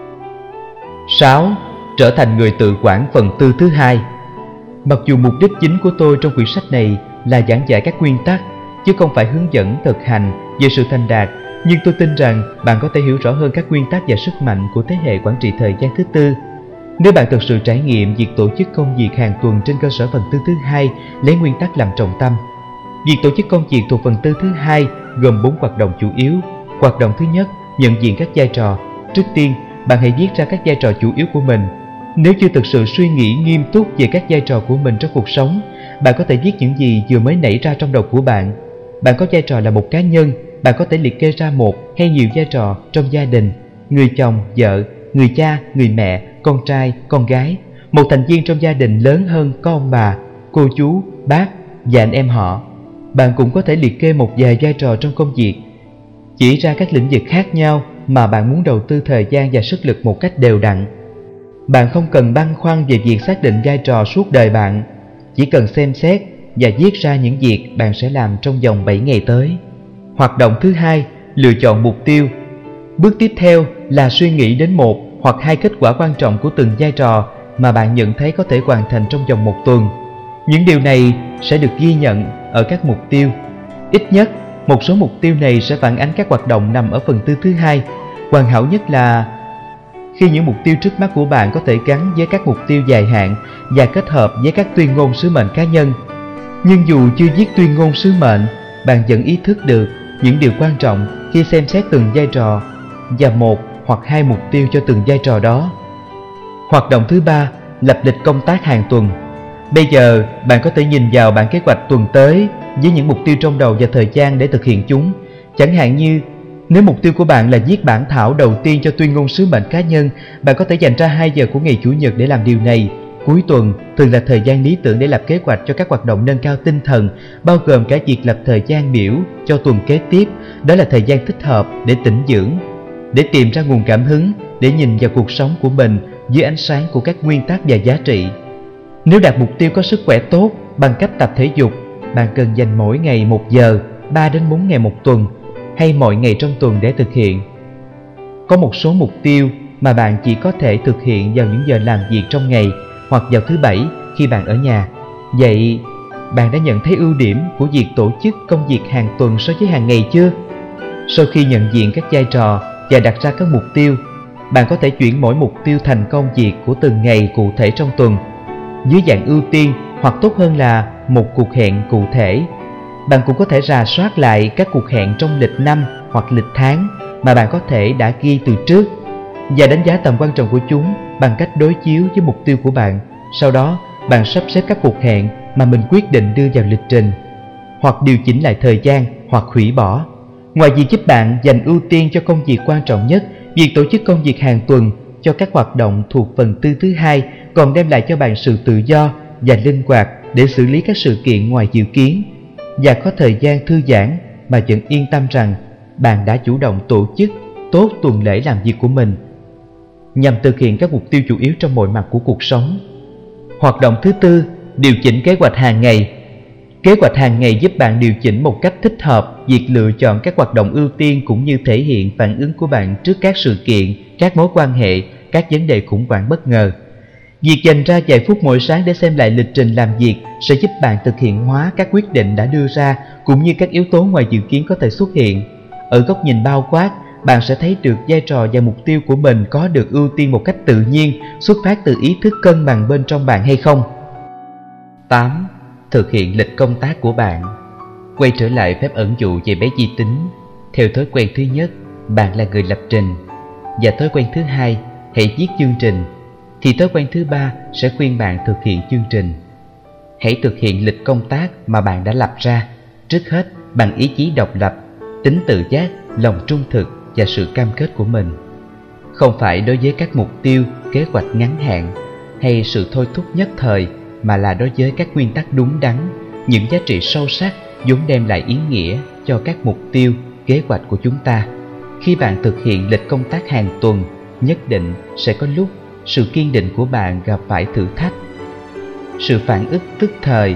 6. Trở thành người tự quản phần tư thứ 2. Mặc dù mục đích chính của tôi trong quyển sách này là giảng dạy các nguyên tắc, chứ không phải hướng dẫn thực hành về sự thành đạt, nhưng tôi tin rằng bạn có thể hiểu rõ hơn các nguyên tắc và sức mạnh của thế hệ quản trị thời gian thứ 4 nếu bạn thực sự trải nghiệm việc tổ chức công việc hàng tuần trên cơ sở phần tư thứ 2 lấy nguyên tắc làm trọng tâm. Việc tổ chức công việc thuộc phần tư thứ 2 gồm 4 hoạt động chủ yếu. Hoạt động thứ nhất, nhận diện các vai trò. Trước tiên, bạn hãy viết ra các vai trò chủ yếu của mình. Nếu chưa thực sự suy nghĩ nghiêm túc về các vai trò của mình trong cuộc sống, bạn có thể viết những gì vừa mới nảy ra trong đầu của bạn. Bạn có vai trò là một cá nhân, bạn có thể liệt kê ra một hay nhiều vai trò trong gia đình: người chồng, vợ, người cha, người mẹ, con trai, con gái. Một thành viên trong gia đình lớn hơn có ông bà, cô chú, bác và anh em họ. Bạn cũng có thể liệt kê một vài vai trò trong công việc, chỉ ra các lĩnh vực khác nhau mà bạn muốn đầu tư thời gian và sức lực một cách đều đặn. Bạn không cần băn khoăn về việc xác định vai trò suốt đời bạn, chỉ cần xem xét và viết ra những việc bạn sẽ làm trong vòng 7 ngày tới. Hoạt động thứ 2, lựa chọn mục tiêu. Bước tiếp theo là suy nghĩ đến 1 hoặc 2 kết quả quan trọng của từng vai trò mà bạn nhận thấy có thể hoàn thành trong vòng 1 tuần. Những điều này sẽ được ghi nhận ở các mục tiêu. Ít nhất, một số mục tiêu này sẽ phản ánh các hoạt động nằm ở phần tư thứ 2. Hoàn hảo nhất là khi những mục tiêu trước mắt của bạn có thể gắn với các mục tiêu dài hạn và kết hợp với các tuyên ngôn sứ mệnh cá nhân. Nhưng dù chưa viết tuyên ngôn sứ mệnh, bạn vẫn ý thức được những điều quan trọng khi xem xét từng vai trò và 1 hoặc 2 mục tiêu cho từng vai trò đó. Hoạt động thứ 3, lập lịch công tác hàng tuần. Bây giờ, bạn có thể nhìn vào bản kế hoạch tuần tới với những mục tiêu trong đầu và thời gian để thực hiện chúng. Chẳng hạn như, nếu mục tiêu của bạn là viết bản thảo đầu tiên cho tuyên ngôn sứ mệnh cá nhân, bạn có thể dành ra 2 giờ của ngày Chủ nhật để làm điều này. Cuối tuần thường là thời gian lý tưởng để lập kế hoạch cho các hoạt động nâng cao tinh thần, bao gồm cả việc lập thời gian biểu cho tuần kế tiếp. Đó là thời gian thích hợp để tĩnh dưỡng, để tìm ra nguồn cảm hứng, để nhìn vào cuộc sống của mình dưới ánh sáng của các nguyên tắc và giá trị. Nếu đạt mục tiêu có sức khỏe tốt bằng cách tập thể dục, bạn cần dành mỗi ngày 1 giờ, 3 đến 4 ngày một tuần, hay mọi ngày trong tuần để thực hiện. Có một số mục tiêu mà bạn chỉ có thể thực hiện vào những giờ làm việc trong ngày hoặc vào thứ Bảy khi bạn ở nhà. Vậy, bạn đã nhận thấy ưu điểm của việc tổ chức công việc hàng tuần so với hàng ngày chưa? Sau khi nhận diện các vai trò và đặt ra các mục tiêu, bạn có thể chuyển mỗi mục tiêu thành công việc của từng ngày cụ thể trong tuần dưới dạng ưu tiên, hoặc tốt hơn là một cuộc hẹn cụ thể. Bạn cũng có thể rà soát lại các cuộc hẹn trong lịch năm hoặc lịch tháng mà bạn có thể đã ghi từ trước và đánh giá tầm quan trọng của chúng bằng cách đối chiếu với mục tiêu của bạn. Sau đó, bạn sắp xếp các cuộc hẹn mà mình quyết định đưa vào lịch trình, hoặc điều chỉnh lại thời gian hoặc hủy bỏ. Ngoài việc giúp bạn dành ưu tiên cho công việc quan trọng nhất, việc tổ chức công việc hàng tuần cho các hoạt động thuộc phần tư thứ hai còn đem lại cho bạn sự tự do và linh hoạt để xử lý các sự kiện ngoài dự kiến, và có thời gian thư giãn mà vẫn yên tâm rằng bạn đã chủ động tổ chức tốt tuần lễ làm việc của mình nhằm thực hiện các mục tiêu chủ yếu trong mọi mặt của cuộc sống. Hoạt động thứ tư, điều chỉnh kế hoạch hàng ngày. Kế hoạch hàng ngày giúp bạn điều chỉnh một cách thích hợp việc lựa chọn các hoạt động ưu tiên, cũng như thể hiện phản ứng của bạn trước các sự kiện, các mối quan hệ, các vấn đề khủng hoảng bất ngờ. Việc dành ra vài phút mỗi sáng để xem lại lịch trình làm việc sẽ giúp bạn thực hiện hóa các quyết định đã đưa ra, cũng như các yếu tố ngoài dự kiến có thể xuất hiện. Ở góc nhìn bao quát, bạn sẽ thấy được vai trò và mục tiêu của mình có được ưu tiên một cách tự nhiên, xuất phát từ ý thức cân bằng bên trong bạn hay không. 8. Thực hiện lịch công tác của bạn. Quay trở lại phép ẩn dụ về bé vi tính. Theo thói quen thứ nhất, bạn là người lập trình, và thói quen thứ hai, hãy viết chương trình, thì thói quen thứ ba sẽ khuyên bạn thực hiện chương trình. Hãy thực hiện lịch công tác mà bạn đã lập ra, trước hết bằng ý chí độc lập, tính tự giác, lòng trung thực và sự cam kết của mình. Không phải đối với các mục tiêu, kế hoạch ngắn hạn hay sự thôi thúc nhất thời, mà là đối với các nguyên tắc đúng đắn, những giá trị sâu sắc vốn đem lại ý nghĩa cho các mục tiêu, kế hoạch của chúng ta. Khi bạn thực hiện lịch công tác hàng tuần, nhất định sẽ có lúc sự kiên định của bạn gặp phải thử thách. Sự phản ứng tức thời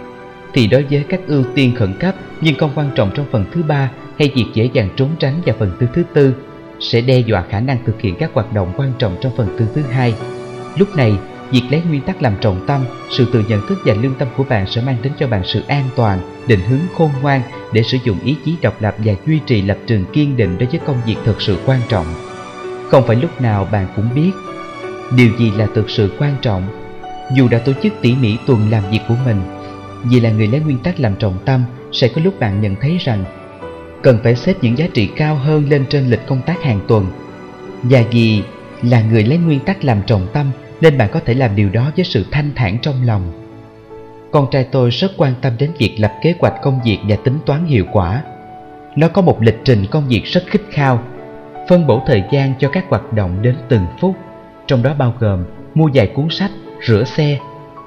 thì đối với các ưu tiên khẩn cấp nhưng không quan trọng trong phần thứ ba, hay việc dễ dàng trốn tránh vào phần tư thứ tư, sẽ đe dọa khả năng thực hiện các hoạt động quan trọng trong phần tư thứ hai. Lúc này, việc lấy nguyên tắc làm trọng tâm, sự tự nhận thức và lương tâm của bạn sẽ mang đến cho bạn sự an toàn, định hướng khôn ngoan để sử dụng ý chí độc lập và duy trì lập trường kiên định đối với công việc thực sự quan trọng. Không phải lúc nào bạn cũng biết điều gì là thực sự quan trọng. Dù đã tổ chức tỉ mỉ tuần làm việc của mình, vì là người lấy nguyên tắc làm trọng tâm, sẽ có lúc bạn nhận thấy rằng cần phải xếp những giá trị cao hơn lên trên lịch công tác hàng tuần. Và vì là người lấy nguyên tắc làm trọng tâm, nên bạn có thể làm điều đó với sự thanh thản trong lòng. Con trai tôi rất quan tâm đến việc lập kế hoạch công việc và tính toán hiệu quả. Nó có một lịch trình công việc rất khít khao, phân bổ thời gian cho các hoạt động đến từng phút, trong đó bao gồm mua vài cuốn sách, rửa xe,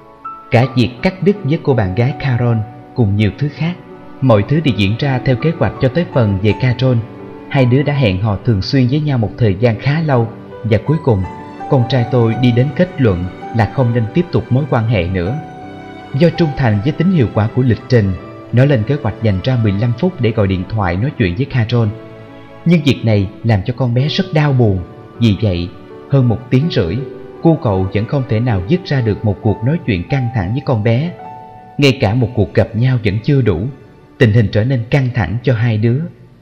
cả việc cắt đứt với cô bạn gái Carol cùng nhiều thứ khác. Mọi thứ đều diễn ra theo kế hoạch cho tới phần về Carol. Hai đứa đã hẹn hò thường xuyên với nhau một thời gian khá lâu, và cuối cùng con trai tôi đi đến kết luận là không nên tiếp tục mối quan hệ nữa. Do trung thành với tính hiệu quả của lịch trình, nó lên kế hoạch dành ra 15 phút để gọi điện thoại nói chuyện với Carol. Nhưng việc này làm cho con bé rất đau buồn. Vì vậy, hơn 1 tiếng rưỡi, cô cậu vẫn không thể nào dứt ra được một cuộc nói chuyện căng thẳng với con bé. Ngay cả một cuộc gặp nhau vẫn chưa đủ. Tình hình trở nên căng thẳng cho hai đứa.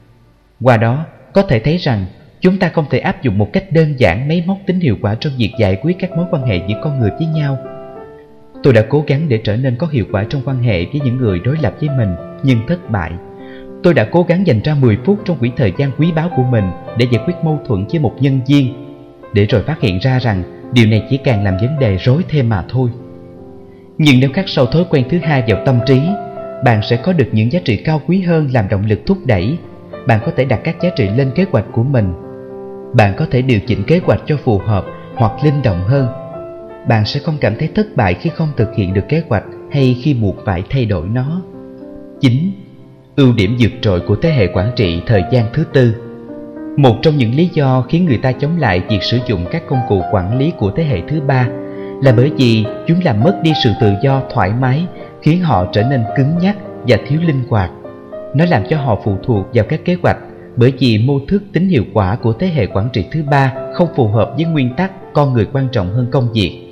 Qua đó, có thể thấy rằng chúng ta không thể áp dụng một cách đơn giản máy móc tính hiệu quả trong việc giải quyết các mối quan hệ giữa con người với nhau. Tôi đã cố gắng để trở nên có hiệu quả trong quan hệ với những người đối lập với mình, nhưng thất bại. Tôi đã cố gắng dành ra 10 phút trong quỹ thời gian quý báu của mình để giải quyết mâu thuẫn với một nhân viên, để rồi phát hiện ra rằng điều này chỉ càng làm vấn đề rối thêm mà thôi. Nhưng nếu khắc sâu thói quen thứ hai vào tâm trí, bạn sẽ có được những giá trị cao quý hơn làm động lực thúc đẩy. Bạn có thể đặt các giá trị lên kế hoạch của mình. Bạn có thể điều chỉnh kế hoạch cho phù hợp hoặc linh động hơn. Bạn sẽ không cảm thấy thất bại khi không thực hiện được kế hoạch hay khi buộc phải thay đổi nó. 9. Ưu điểm vượt trội của thế hệ quản trị thời gian thứ tư. Một trong những lý do khiến người ta chống lại việc sử dụng các công cụ quản lý của thế hệ thứ ba là bởi vì chúng làm mất đi sự tự do thoải mái, khiến họ trở nên cứng nhắc và thiếu linh hoạt. Nó làm cho họ phụ thuộc vào các kế hoạch bởi vì mô thức tính hiệu quả của thế hệ quản trị thứ ba không phù hợp với nguyên tắc con người quan trọng hơn công việc.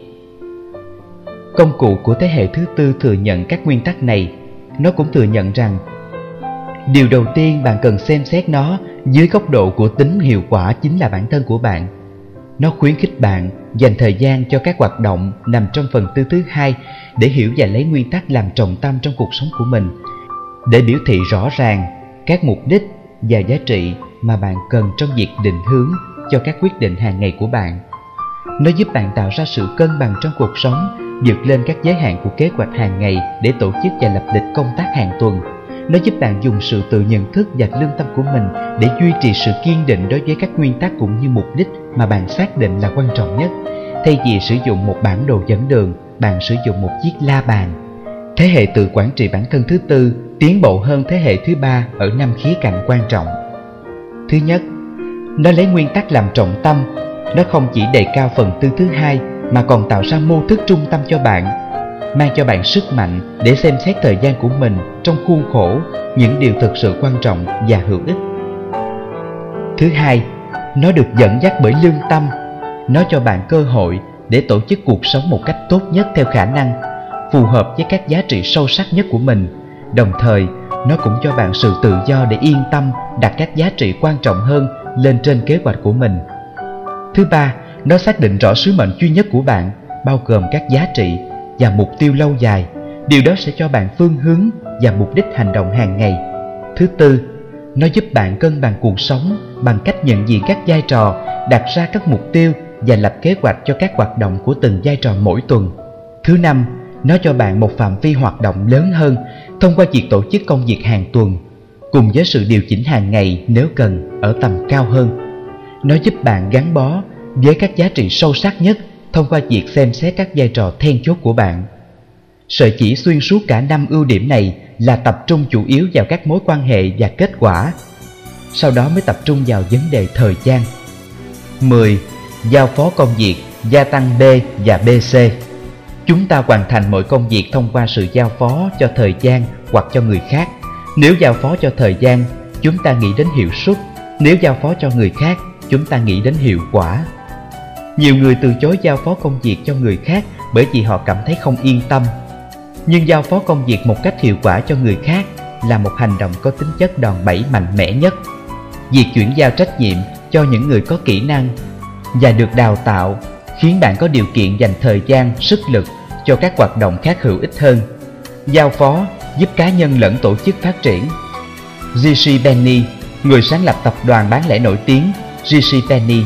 Công cụ của thế hệ thứ tư thừa nhận các nguyên tắc này. Nó cũng thừa nhận rằng điều đầu tiên bạn cần xem xét nó dưới góc độ của tính hiệu quả chính là bản thân của bạn. Nó khuyến khích bạn dành thời gian cho các hoạt động nằm trong phần tư thứ hai để hiểu và lấy nguyên tắc làm trọng tâm trong cuộc sống của mình, để biểu thị rõ ràng các mục đích và giá trị mà bạn cần trong việc định hướng cho các quyết định hàng ngày của bạn. Nó giúp bạn tạo ra sự cân bằng trong cuộc sống, vượt lên các giới hạn của kế hoạch hàng ngày để tổ chức và lập lịch công tác hàng tuần. Nó giúp bạn dùng sự tự nhận thức và lương tâm của mình để duy trì sự kiên định đối với các nguyên tắc cũng như mục đích mà bạn xác định là quan trọng nhất. Thay vì sử dụng một bản đồ dẫn đường, bạn sử dụng một chiếc la bàn. Thế hệ tự quản trị bản thân thứ tư tiến bộ hơn thế hệ thứ ba ở 5 khía cạnh quan trọng. Thứ nhất, nó lấy nguyên tắc làm trọng tâm. Nó không chỉ đề cao phần tư thứ hai mà còn tạo ra mô thức trung tâm cho bạn, mang cho bạn sức mạnh để xem xét thời gian của mình trong khuôn khổ những điều thực sự quan trọng và hữu ích. Thứ hai, nó được dẫn dắt bởi lương tâm. Nó cho bạn cơ hội để tổ chức cuộc sống một cách tốt nhất theo khả năng, phù hợp với các giá trị sâu sắc nhất của mình. Đồng thời, nó cũng cho bạn sự tự do để yên tâm đặt các giá trị quan trọng hơn lên trên kế hoạch của mình. Thứ ba, nó xác định rõ sứ mệnh duy nhất của bạn, bao gồm các giá trị và mục tiêu lâu dài. Điều đó sẽ cho bạn phương hướng và mục đích hành động hàng ngày. Thứ tư, nó giúp bạn cân bằng cuộc sống bằng cách nhận diện các vai trò, đặt ra các mục tiêu và lập kế hoạch cho các hoạt động của từng vai trò mỗi tuần. Thứ năm, nó cho bạn một phạm vi hoạt động lớn hơn thông qua việc tổ chức công việc hàng tuần, cùng với sự điều chỉnh hàng ngày nếu cần ở tầm cao hơn. Nó giúp bạn gắn bó với các giá trị sâu sắc nhất thông qua việc xem xét các vai trò then chốt của bạn. Sợi chỉ xuyên suốt cả 5 ưu điểm này là tập trung chủ yếu vào các mối quan hệ và kết quả, sau đó mới tập trung vào vấn đề thời gian. 10. Giao phó công việc, gia tăng B và BC. Chúng ta hoàn thành mọi công việc thông qua sự giao phó cho thời gian hoặc cho người khác. Nếu giao phó cho thời gian, chúng ta nghĩ đến hiệu suất. Nếu giao phó cho người khác, chúng ta nghĩ đến hiệu quả. Nhiều người từ chối giao phó công việc cho người khác bởi vì họ cảm thấy không yên tâm. Nhưng giao phó công việc một cách hiệu quả cho người khác là một hành động có tính chất đòn bẩy mạnh mẽ nhất. Việc chuyển giao trách nhiệm cho những người có kỹ năng và được đào tạo khiến bạn có điều kiện dành thời gian, sức lực cho các hoạt động khác hữu ích hơn. Giao phó giúp cá nhân lẫn tổ chức phát triển. J.C. Penney, người sáng lập tập đoàn bán lẻ nổi tiếng J.C. Penney,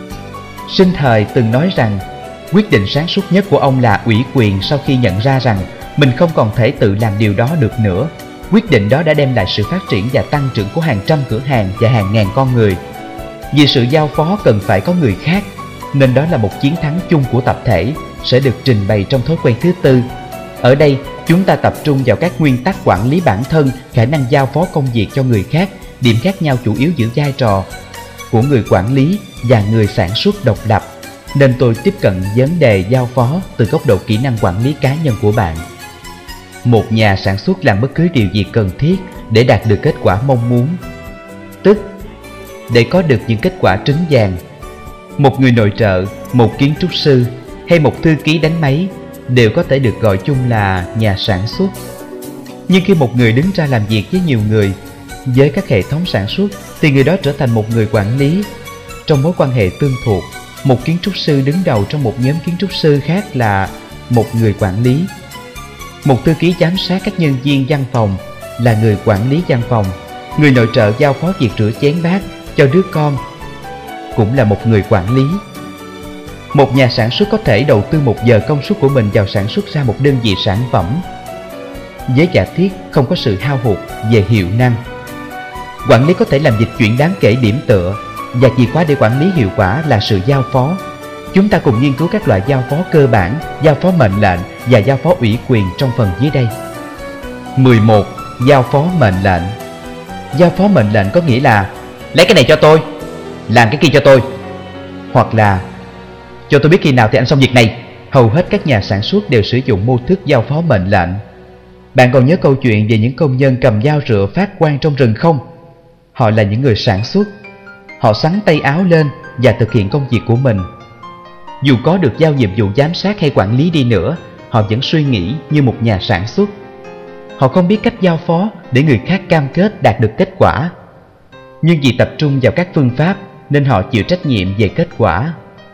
sinh thời từng nói rằng quyết định sáng suốt nhất của ông là ủy quyền sau khi nhận ra rằng mình không còn thể tự làm điều đó được nữa. Quyết định đó đã đem lại sự phát triển và tăng trưởng của hàng trăm cửa hàng và hàng ngàn con người. Vì sự giao phó cần phải có người khác, nên đó là một chiến thắng chung của tập thể, sẽ được trình bày trong thói quen thứ tư. Ở đây, chúng ta tập trung vào các nguyên tắc quản lý bản thân, khả năng giao phó công việc cho người khác. Điểm khác nhau chủ yếu giữa vai trò của người quản lý và người sản xuất độc lập, nên tôi tiếp cận vấn đề giao phó từ góc độ kỹ năng quản lý cá nhân của bạn. Một nhà sản xuất làm bất cứ điều gì cần thiết để đạt được kết quả mong muốn, tức để có được những kết quả trứng vàng. Một người nội trợ, một kiến trúc sư hay một thư ký đánh máy đều có thể được gọi chung là nhà sản xuất. Nhưng khi một người đứng ra làm việc với nhiều người, với các hệ thống sản xuất, thì người đó trở thành một người quản lý. Trong mối quan hệ tương thuộc, một kiến trúc sư đứng đầu trong một nhóm kiến trúc sư khác là một người quản lý. Một thư ký giám sát các nhân viên văn phòng là người quản lý văn phòng. Người nội trợ giao phó việc rửa chén bát cho đứa con cũng là một người quản lý. Một nhà sản xuất có thể đầu tư 1 giờ công suất của mình vào sản xuất ra một đơn vị sản phẩm với giả thiết không có sự hao hụt về hiệu năng. Quản lý có thể làm dịch chuyển đáng kể điểm tựa, và chìa khóa để quản lý hiệu quả là sự giao phó. Chúng ta cùng nghiên cứu các loại giao phó cơ bản, giao phó mệnh lệnh và giao phó ủy quyền trong phần dưới đây. 11. Giao phó mệnh lệnh. Giao phó mệnh lệnh có nghĩa là lấy cái này cho tôi, làm cái kia cho tôi, hoặc là cho tôi biết khi nào thì anh xong việc này. Hầu hết các nhà sản xuất đều sử dụng mô thức giao phó mệnh lệnh. Bạn còn nhớ câu chuyện về những công nhân cầm dao rựa phát quang trong rừng không? Họ là những người sản xuất. Họ xắn tay áo lên và thực hiện công việc của mình. Dù có được giao nhiệm vụ giám sát hay quản lý đi nữa, họ vẫn suy nghĩ như một nhà sản xuất. Họ không biết cách giao phó để người khác cam kết đạt được kết quả. Nhưng vì tập trung vào các phương pháp nên họ chịu trách nhiệm về kết quả.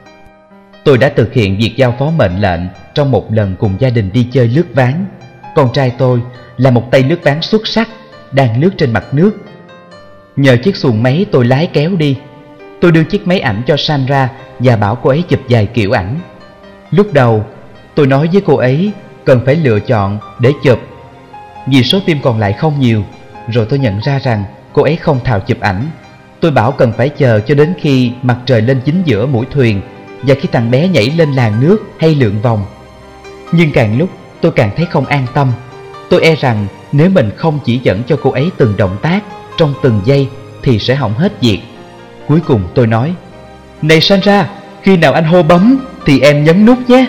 Tôi đã thực hiện việc giao phó mệnh lệnh trong một lần cùng gia đình đi chơi lướt ván. Con trai tôi là một tay lướt ván xuất sắc, đang lướt trên mặt nước. Nhờ chiếc xuồng máy tôi lái kéo đi, tôi đưa chiếc máy ảnh cho Sandra và bảo cô ấy chụp vài kiểu ảnh. Lúc đầu tôi nói với cô ấy cần phải lựa chọn để chụp, vì số phim còn lại không nhiều. Rồi tôi nhận ra rằng cô ấy không thạo chụp ảnh. Tôi bảo cần phải chờ cho đến khi mặt trời lên chính giữa mũi thuyền và khi thằng bé nhảy lên làn nước hay lượn vòng. Nhưng càng lúc tôi càng thấy không an tâm. Tôi e rằng nếu mình không chỉ dẫn cho cô ấy từng động tác trong từng giây thì sẽ hỏng hết việc. Cuối cùng tôi nói: "Này Sandra, khi nào anh hô bấm thì em nhấn nút nhé."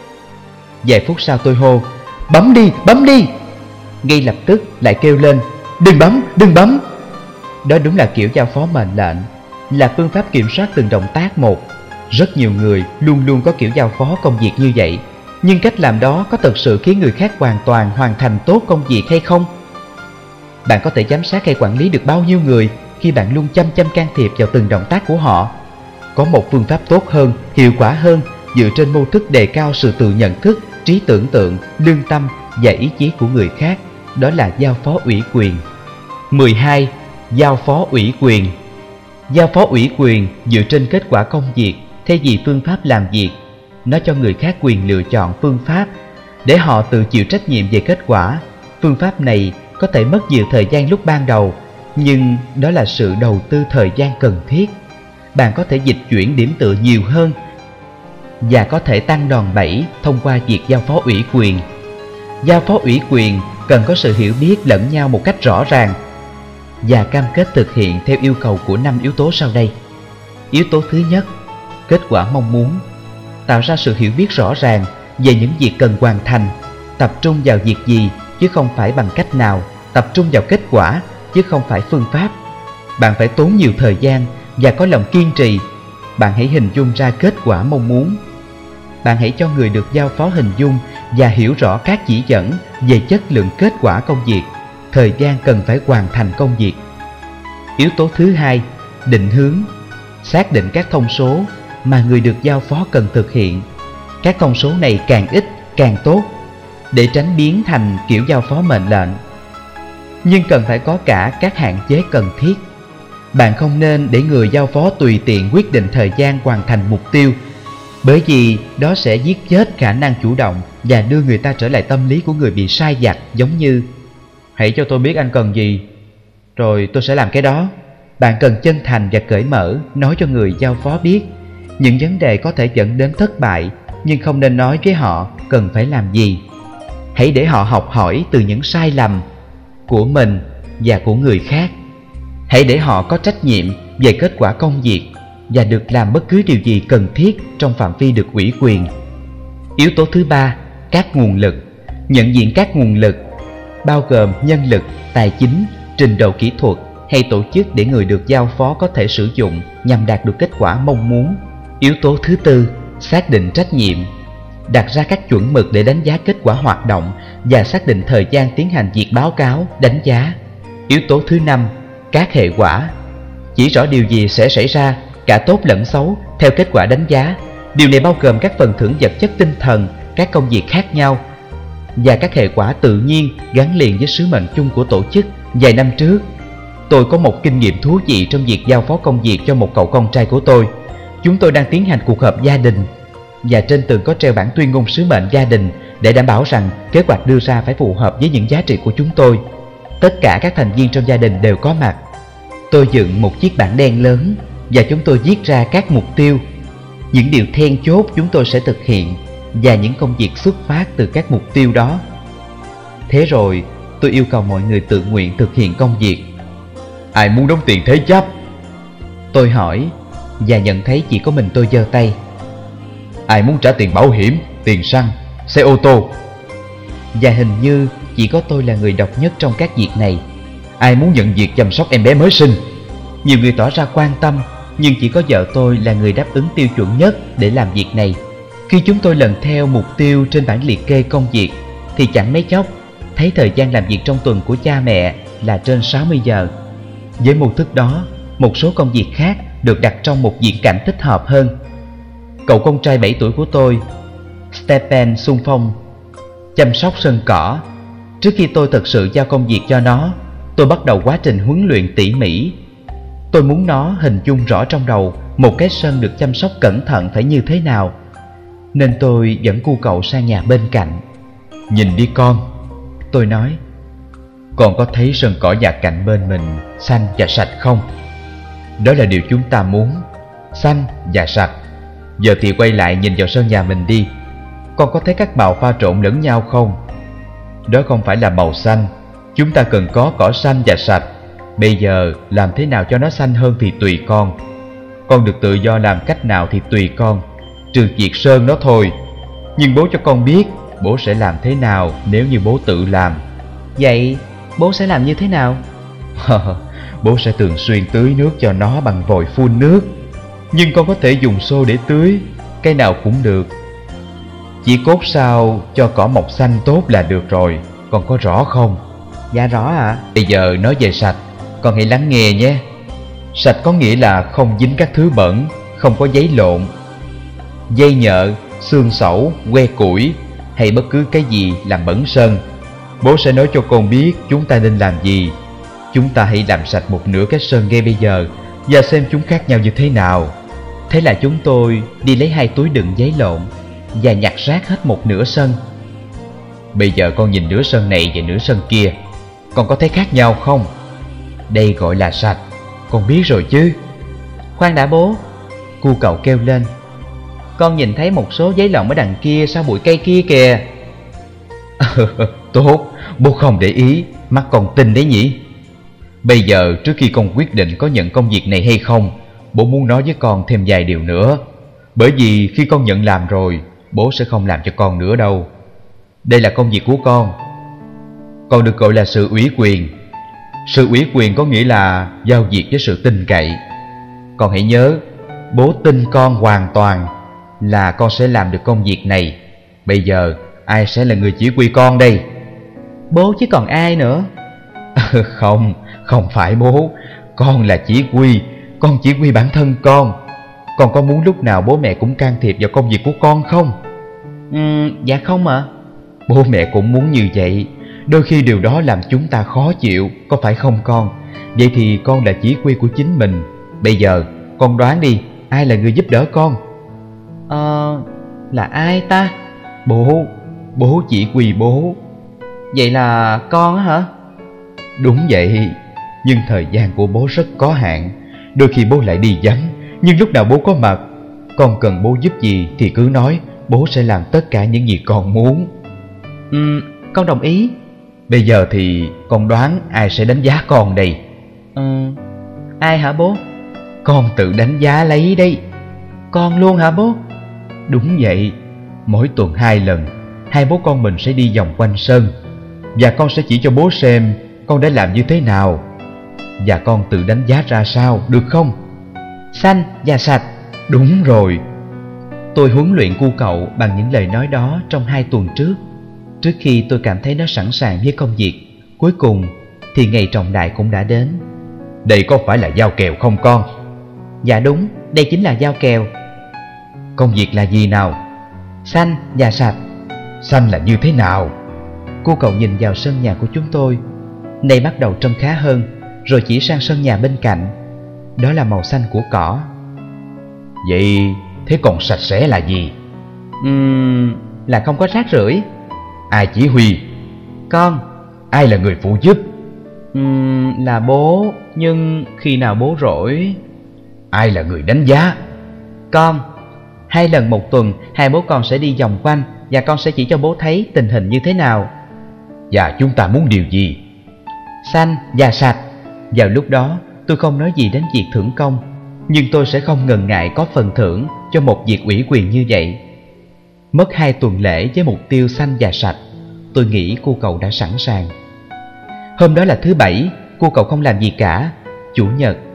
Vài phút sau tôi hô: "Bấm đi, bấm đi." Ngay lập tức lại kêu lên: "Đừng bấm, đừng bấm." Đó đúng là kiểu giao phó mệnh lệnh, là phương pháp kiểm soát từng động tác một. Rất nhiều người luôn luôn có kiểu giao phó công việc như vậy. Nhưng cách làm đó có thực sự khiến người khác hoàn toàn hoàn thành tốt công việc hay không? Bạn có thể giám sát hay quản lý được bao nhiêu người khi bạn luôn chăm chăm can thiệp vào từng động tác của họ? Có một phương pháp tốt hơn, hiệu quả hơn, dựa trên mô thức đề cao sự tự nhận thức, trí tưởng tượng, lương tâm và ý chí của người khác. Đó là giao phó ủy quyền. 12. Giao phó ủy quyền. Giao phó ủy quyền dựa trên kết quả công việc thay vì phương pháp làm việc. Nó cho người khác quyền lựa chọn phương pháp để họ tự chịu trách nhiệm về kết quả. Phương pháp này có thể mất nhiều thời gian lúc ban đầu, nhưng đó là sự đầu tư thời gian cần thiết. Bạn có thể dịch chuyển điểm tựa nhiều hơn và có thể tăng đòn bẩy thông qua việc giao phó ủy quyền. Giao phó ủy quyền cần có sự hiểu biết lẫn nhau một cách rõ ràng và cam kết thực hiện theo yêu cầu của 5 yếu tố sau đây. Yếu tố thứ nhất, kết quả mong muốn. Tạo ra sự hiểu biết rõ ràng về những việc cần hoàn thành. Tập trung vào việc gì chứ không phải bằng cách nào. Tập trung vào kết quả chứ không phải phương pháp. Bạn phải tốn nhiều thời gian và có lòng kiên trì. Bạn hãy hình dung ra kết quả mong muốn. Bạn hãy cho người được giao phó hình dung và hiểu rõ các chỉ dẫn về chất lượng kết quả công việc, thời gian cần phải hoàn thành công việc. Yếu tố thứ hai, định hướng. Xác định các thông số mà người được giao phó cần thực hiện. Các thông số này càng ít càng tốt, để tránh biến thành kiểu giao phó mệnh lệnh. Nhưng cần phải có cả các hạn chế cần thiết. Bạn không nên để người giao phó tùy tiện quyết định thời gian hoàn thành mục tiêu, bởi vì đó sẽ giết chết khả năng chủ động và đưa người ta trở lại tâm lý của người bị sai vặt, giống như: "Hãy cho tôi biết anh cần gì, rồi tôi sẽ làm cái đó." Bạn cần chân thành và cởi mở nói cho người giao phó biết những vấn đề có thể dẫn đến thất bại, nhưng không nên nói với họ cần phải làm gì. Hãy để họ học hỏi từ những sai lầm của mình và của người khác. Hãy để họ có trách nhiệm về kết quả công việc và được làm bất cứ điều gì cần thiết trong phạm vi được ủy quyền. Yếu tố thứ ba, các nguồn lực. Nhận diện các nguồn lực, bao gồm nhân lực, tài chính, trình độ kỹ thuật hay tổ chức để người được giao phó có thể sử dụng nhằm đạt được kết quả mong muốn. Yếu tố thứ tư, xác định trách nhiệm. Đặt ra các chuẩn mực để đánh giá kết quả hoạt động và xác định thời gian tiến hành việc báo cáo, đánh giá. Yếu tố thứ năm, các hệ quả. Chỉ rõ điều gì sẽ xảy ra, cả tốt lẫn xấu, theo kết quả đánh giá. Điều này bao gồm các phần thưởng vật chất, tinh thần, các công việc khác nhau và các hệ quả tự nhiên gắn liền với sứ mệnh chung của tổ chức. Vài năm trước, tôi có một kinh nghiệm thú vị trong việc giao phó công việc cho một cậu con trai của tôi. Chúng tôi đang tiến hành cuộc họp gia đình và trên tường có treo bản tuyên ngôn sứ mệnh gia đình để đảm bảo rằng kế hoạch đưa ra phải phù hợp với những giá trị của chúng tôi. Tất cả các thành viên trong gia đình đều có mặt. Tôi dựng một chiếc bảng đen lớn và chúng tôi viết ra các mục tiêu, những điều then chốt chúng tôi sẽ thực hiện và những công việc xuất phát từ các mục tiêu đó. Thế rồi tôi yêu cầu mọi người tự nguyện thực hiện công việc. Ai muốn đóng tiền thế chấp? Tôi hỏi và nhận thấy chỉ có mình tôi giơ tay. Ai muốn trả tiền bảo hiểm, tiền xăng, xe ô tô? Và hình như chỉ có tôi là người độc nhất trong các việc này. Ai muốn nhận việc chăm sóc em bé mới sinh? Nhiều người tỏ ra quan tâm, nhưng chỉ có vợ tôi là người đáp ứng tiêu chuẩn nhất để làm việc này. Khi chúng tôi lần theo mục tiêu trên bảng liệt kê công việc thì chẳng mấy chốc thấy thời gian làm việc trong tuần của cha mẹ là trên 60 giờ. Với mô thức đó, một số công việc khác được đặt trong một viễn cảnh thích hợp hơn. Cậu con trai 7 tuổi của tôi, Stephen xung phong chăm sóc sân cỏ. Trước khi tôi thực sự giao công việc cho nó, tôi bắt đầu quá trình huấn luyện tỉ mỉ. Tôi muốn nó hình dung rõ trong đầu một cái sân được chăm sóc cẩn thận phải như thế nào, nên tôi dẫn cu cậu sang nhà bên cạnh. Nhìn đi con, tôi nói. Con có thấy sân cỏ dạt cạnh bên mình xanh và sạch không? Đó là điều chúng ta muốn, xanh và sạch. Giờ thì quay lại nhìn vào sân nhà mình đi. Con có thấy các màu pha trộn lẫn nhau không? Đó không phải là màu xanh. Chúng ta cần có cỏ xanh và sạch. Bây giờ làm thế nào cho nó xanh hơn thì tùy con. Con được tự do làm cách nào thì tùy con, trừ việc sơn nó thôi. Nhưng bố cho con biết bố sẽ làm thế nào nếu như bố tự làm. Vậy bố sẽ làm như thế nào? Bố sẽ thường xuyên tưới nước cho nó bằng vòi phun nước. Nhưng con có thể dùng xô để tưới, cái nào cũng được. Chỉ cốt sao cho cỏ mọc xanh tốt là được rồi. Con có rõ không? Dạ rõ ạ. Bây giờ nói về sạch, con hãy lắng nghe nhé. Sạch có nghĩa là không dính các thứ bẩn, không có giấy lộn, dây nhợ, xương sẩu, que củi hay bất cứ cái gì làm bẩn sân. Bố sẽ nói cho con biết chúng ta nên làm gì. Chúng ta hãy làm sạch một nửa cái sân ngay bây giờ và xem chúng khác nhau như thế nào. Thế là chúng tôi đi lấy 2 túi đựng giấy lộn và nhặt rác hết một nửa sân. Bây giờ con nhìn nửa sân này và nửa sân kia, con có thấy khác nhau không? Đây gọi là sạch, con biết rồi chứ. Khoan đã bố, cu cậu kêu lên. Con nhìn thấy một số giấy lộn ở đằng kia sau bụi cây kia kìa. Tốt, bố không để ý, mắt con tinh đấy nhỉ. Bây giờ trước khi con quyết định có nhận công việc này hay không, bố muốn nói với con thêm vài điều nữa. Bởi vì khi con nhận làm rồi, bố sẽ không làm cho con nữa đâu. Đây là công việc của con. Con được gọi là sự ủy quyền. Sự ủy quyền có nghĩa là giao việc với sự tin cậy. Con hãy nhớ, bố tin con hoàn toàn là con sẽ làm được công việc này. Bây giờ ai sẽ là người chỉ huy con đây? Bố chứ còn ai nữa. Không, không phải bố. Con là chỉ huy. Con chỉ huy bản thân con. Con có muốn lúc nào bố mẹ cũng can thiệp vào công việc của con không? Dạ không ạ. Bố mẹ cũng muốn như vậy. Đôi khi điều đó làm chúng ta khó chịu, có phải không con? Vậy thì con là chỉ huy của chính mình. Bây giờ con đoán đi, ai là người giúp đỡ con? Là ai ta? Bố chỉ huy bố. Vậy là con á hả? Đúng vậy. Nhưng thời gian của bố rất có hạn. Đôi khi bố lại đi vắng, nhưng lúc nào bố có mặt, con cần bố giúp gì thì cứ nói. Bố sẽ làm tất cả những gì con muốn. Con đồng ý. Bây giờ thì con đoán ai sẽ đánh giá con đây? Ai hả bố? Con tự đánh giá lấy đây. Con luôn hả bố? Đúng vậy. Mỗi tuần 2 lần, hai bố con mình sẽ đi vòng quanh sân, và con sẽ chỉ cho bố xem con đã làm như thế nào, và con tự đánh giá ra sao, được không? Xanh và sạch. Đúng rồi. Tôi huấn luyện cu cậu bằng những lời nói đó trong 2 tuần trước. Trước khi tôi cảm thấy nó sẵn sàng với công việc, cuối cùng thì ngày trọng đại cũng đã đến. Đây có phải là giao kèo không con? Dạ đúng, đây chính là giao kèo. Công việc là gì nào? Xanh và sạch. Xanh là như thế nào? Cô cậu nhìn vào sân nhà của chúng tôi. Này bắt đầu trông khá hơn, rồi chỉ sang sân nhà bên cạnh. Đó là màu xanh của cỏ. Vậy thế còn sạch sẽ là gì? Là không có rác rưởi. Ai chỉ huy? Con. Ai là người phụ giúp? Là bố, nhưng khi nào bố rỗi. Ai là người đánh giá? Con. 2 lần một tuần, hai bố con sẽ đi vòng quanh, và con sẽ chỉ cho bố thấy tình hình như thế nào. Và chúng ta muốn điều gì? Xanh và sạch. Vào lúc đó tôi không nói gì đến việc thưởng công, nhưng tôi sẽ không ngần ngại có phần thưởng cho một việc ủy quyền như vậy. Mất 2 tuần lễ với mục tiêu xanh và sạch, tôi nghĩ cô cậu đã sẵn sàng. Hôm đó là thứ Bảy, cô cậu không làm gì cả. Chủ nhật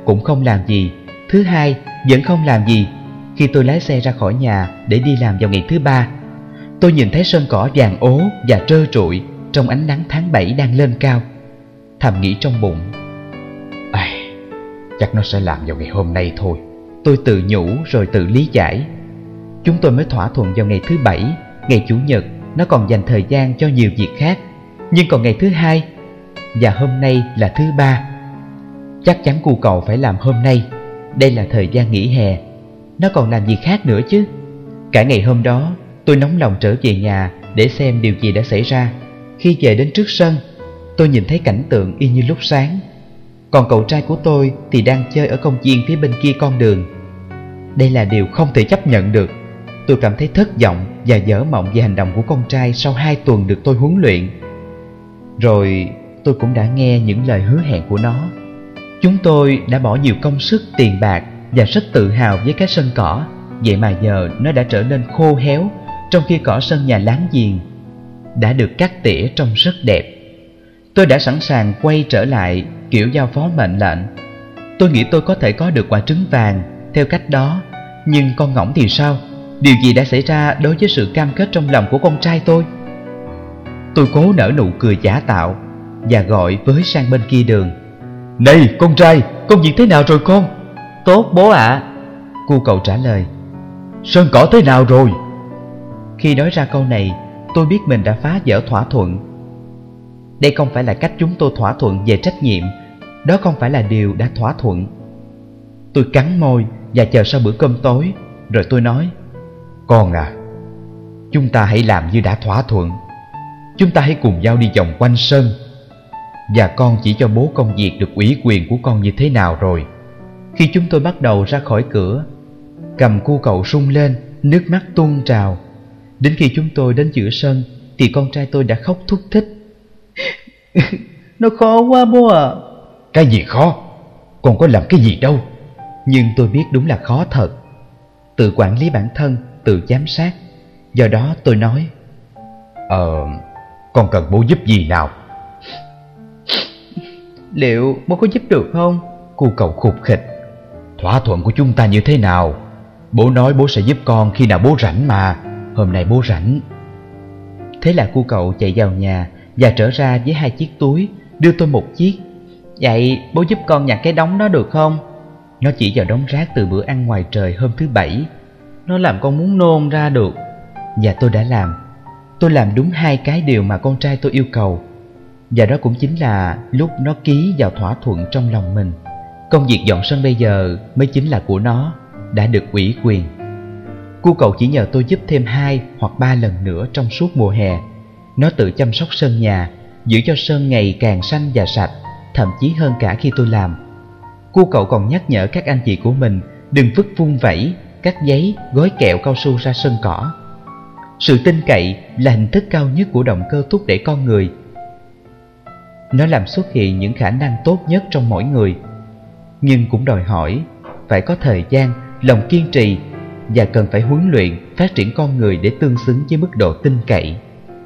cũng không làm gì. Thứ hai vẫn không làm gì. Khi tôi lái xe ra khỏi nhà để đi làm vào ngày thứ ba, tôi nhìn thấy sân cỏ vàng ố và trơ trụi trong ánh nắng tháng 7 đang lên cao. Thầm nghĩ trong bụng, chắc nó sẽ làm vào ngày hôm nay thôi. Tôi tự nhủ rồi tự lý giải. Chúng tôi mới thỏa thuận vào ngày thứ Bảy. Ngày Chủ nhật nó còn dành thời gian cho nhiều việc khác. Nhưng còn ngày thứ Hai và hôm nay là thứ Ba, chắc chắn cu cậu phải làm hôm nay. Đây là thời gian nghỉ hè, nó còn làm gì khác nữa chứ. Cả ngày hôm đó tôi nóng lòng trở về nhà để xem điều gì đã xảy ra. Khi về đến trước sân, tôi nhìn thấy cảnh tượng y như lúc sáng. Còn cậu trai của tôi thì đang chơi ở công viên phía bên kia con đường. Đây là điều không thể chấp nhận được. Tôi cảm thấy thất vọng và dở mộng về hành động của con trai sau 2 tuần được tôi huấn luyện. Rồi tôi cũng đã nghe những lời hứa hẹn của nó. Chúng tôi đã bỏ nhiều công sức, tiền bạc và rất tự hào với cái sân cỏ. Vậy mà giờ nó đã trở nên khô héo, trong khi cỏ sân nhà láng giềng đã được cắt tỉa trông rất đẹp. Tôi đã sẵn sàng quay trở lại kiểu giao phó mệnh lệnh. Tôi nghĩ tôi có thể có được quả trứng vàng theo cách đó. Nhưng con ngỗng thì sao? Điều gì đã xảy ra đối với sự cam kết trong lòng của con trai tôi? Tôi cố nở nụ cười giả tạo và gọi với sang bên kia đường. Này con trai, công việc thế nào rồi con? Tốt bố ạ. Cu cậu trả lời. Sân cỏ thế nào rồi? Khi nói ra câu này, tôi biết mình đã phá vỡ thỏa thuận. Đây không phải là cách chúng tôi thỏa thuận về trách nhiệm. Đó không phải là điều đã thỏa thuận. Tôi cắn môi và chờ sau bữa cơm tối. Rồi tôi nói, con à, chúng ta hãy làm như đã thỏa thuận. Chúng ta hãy cùng nhau đi vòng quanh sân, và con chỉ cho bố công việc được ủy quyền của con như thế nào rồi. Khi chúng tôi bắt đầu ra khỏi cửa, cầm cu cậu rung lên, nước mắt tuôn trào. Đến khi chúng tôi đến giữa sân thì con trai tôi đã khóc thút thít. Nó khó quá bố ạ. Cái gì khó? Con có làm cái gì đâu. Nhưng tôi biết đúng là khó thật. Tự quản lý bản thân, tự giám sát. Do đó tôi nói, con cần bố giúp gì nào? Liệu bố có giúp được không? Cu cậu khục khịch. Thỏa thuận của chúng ta như thế nào? Bố nói bố sẽ giúp con khi nào bố rảnh mà. Hôm nay bố rảnh. Thế là cu cậu chạy vào nhà và trở ra với 2 chiếc túi, đưa tôi một chiếc. Vậy bố giúp con nhặt cái đống đó được không? Nó chỉ vào đống rác từ bữa ăn ngoài trời hôm thứ Bảy. Nó làm con muốn nôn ra được. Và tôi đã làm. Tôi làm đúng 2 cái điều mà con trai tôi yêu cầu. Và đó cũng chính là lúc nó ký vào thỏa thuận trong lòng mình. Công việc dọn sân bây giờ mới chính là của nó, đã được ủy quyền. Cu cậu chỉ nhờ tôi giúp thêm 2 hoặc 3 lần nữa trong suốt mùa hè. Nó tự chăm sóc sân nhà, giữ cho sân ngày càng xanh và sạch, thậm chí hơn cả khi tôi làm. Cu cậu còn nhắc nhở các anh chị của mình đừng vứt vung vẩy các giấy, gói kẹo cao su ra sân cỏ. Sự tin cậy là hình thức cao nhất của động cơ thúc đẩy con người. Nó làm xuất hiện những khả năng tốt nhất trong mỗi người, nhưng cũng đòi hỏi phải có thời gian, lòng kiên trì và cần phải huấn luyện, phát triển con người để tương xứng với mức độ tin cậy.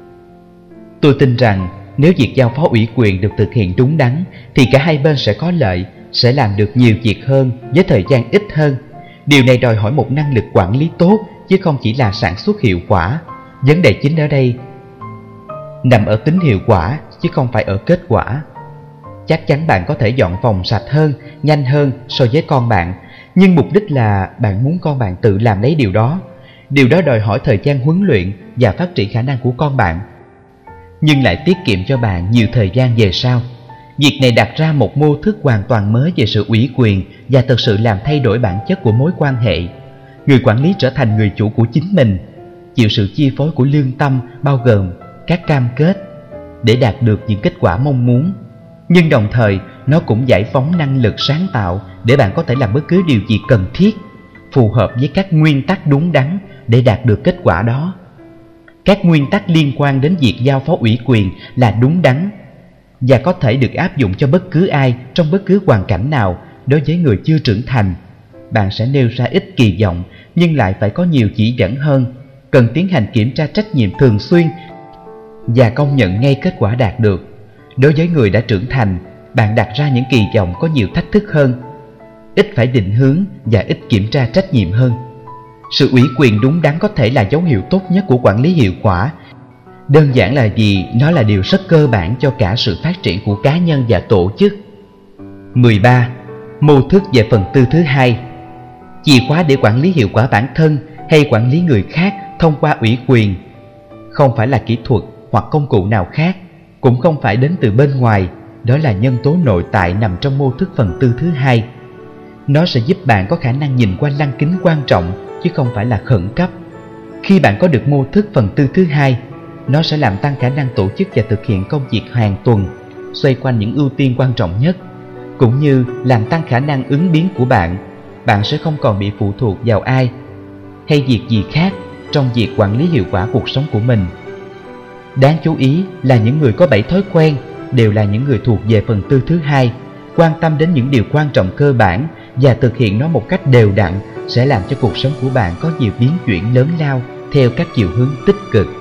Tôi tin rằng nếu việc giao phó ủy quyền được thực hiện đúng đắn thì cả hai bên sẽ có lợi, sẽ làm được nhiều việc hơn với thời gian ít hơn. Điều này đòi hỏi một năng lực quản lý tốt chứ không chỉ là sản xuất hiệu quả. Vấn đề chính ở đây nằm ở tính hiệu quả chứ không phải ở kết quả. Chắc chắn bạn có thể dọn phòng sạch hơn, nhanh hơn so với con bạn, nhưng mục đích là bạn muốn con bạn tự làm lấy điều đó. Điều đó đòi hỏi thời gian huấn luyện và phát triển khả năng của con bạn, nhưng lại tiết kiệm cho bạn nhiều thời gian về sau. Việc này đặt ra một mô thức hoàn toàn mới về sự ủy quyền và thực sự làm thay đổi bản chất của mối quan hệ. Người quản lý trở thành người chủ của chính mình, chịu sự chi phối của lương tâm bao gồm các cam kết để đạt được những kết quả mong muốn. Nhưng đồng thời nó cũng giải phóng năng lực sáng tạo để bạn có thể làm bất cứ điều gì cần thiết, phù hợp với các nguyên tắc đúng đắn để đạt được kết quả đó. Các nguyên tắc liên quan đến việc giao phó ủy quyền là đúng đắn và có thể được áp dụng cho bất cứ ai trong bất cứ hoàn cảnh nào. Đối với người chưa trưởng thành, bạn sẽ nêu ra ít kỳ vọng nhưng lại phải có nhiều chỉ dẫn hơn, cần tiến hành kiểm tra trách nhiệm thường xuyên và công nhận ngay kết quả đạt được. Đối với người đã trưởng thành, bạn đặt ra những kỳ vọng có nhiều thách thức hơn. ít phải định hướng và ít kiểm tra trách nhiệm hơn. Sự ủy quyền đúng đắn có thể là dấu hiệu tốt nhất của quản lý hiệu quả. Đơn giản là vì nó là điều rất cơ bản cho cả sự phát triển của cá nhân và tổ chức. 13. Mô thức về phần tư thứ hai. Chìa khóa để quản lý hiệu quả bản thân hay quản lý người khác thông qua ủy quyền không phải là kỹ thuật hoặc công cụ nào khác, cũng không phải đến từ bên ngoài. Đó là nhân tố nội tại nằm trong mô thức phần tư thứ hai. Nó sẽ giúp bạn có khả năng nhìn qua lăng kính quan trọng chứ không phải là khẩn cấp. Khi bạn có được mô thức phần tư thứ hai, nó sẽ làm tăng khả năng tổ chức và thực hiện công việc hàng tuần, xoay quanh những ưu tiên quan trọng nhất, cũng như làm tăng khả năng ứng biến của bạn. Bạn sẽ không còn bị phụ thuộc vào ai hay việc gì khác trong việc quản lý hiệu quả cuộc sống của mình. Đáng chú ý là những người có 7 thói quen đều là những người thuộc về phần tư thứ hai, quan tâm đến những điều quan trọng cơ bản và thực hiện nó một cách đều đặn sẽ làm cho cuộc sống của bạn có nhiều biến chuyển lớn lao theo các chiều hướng tích cực.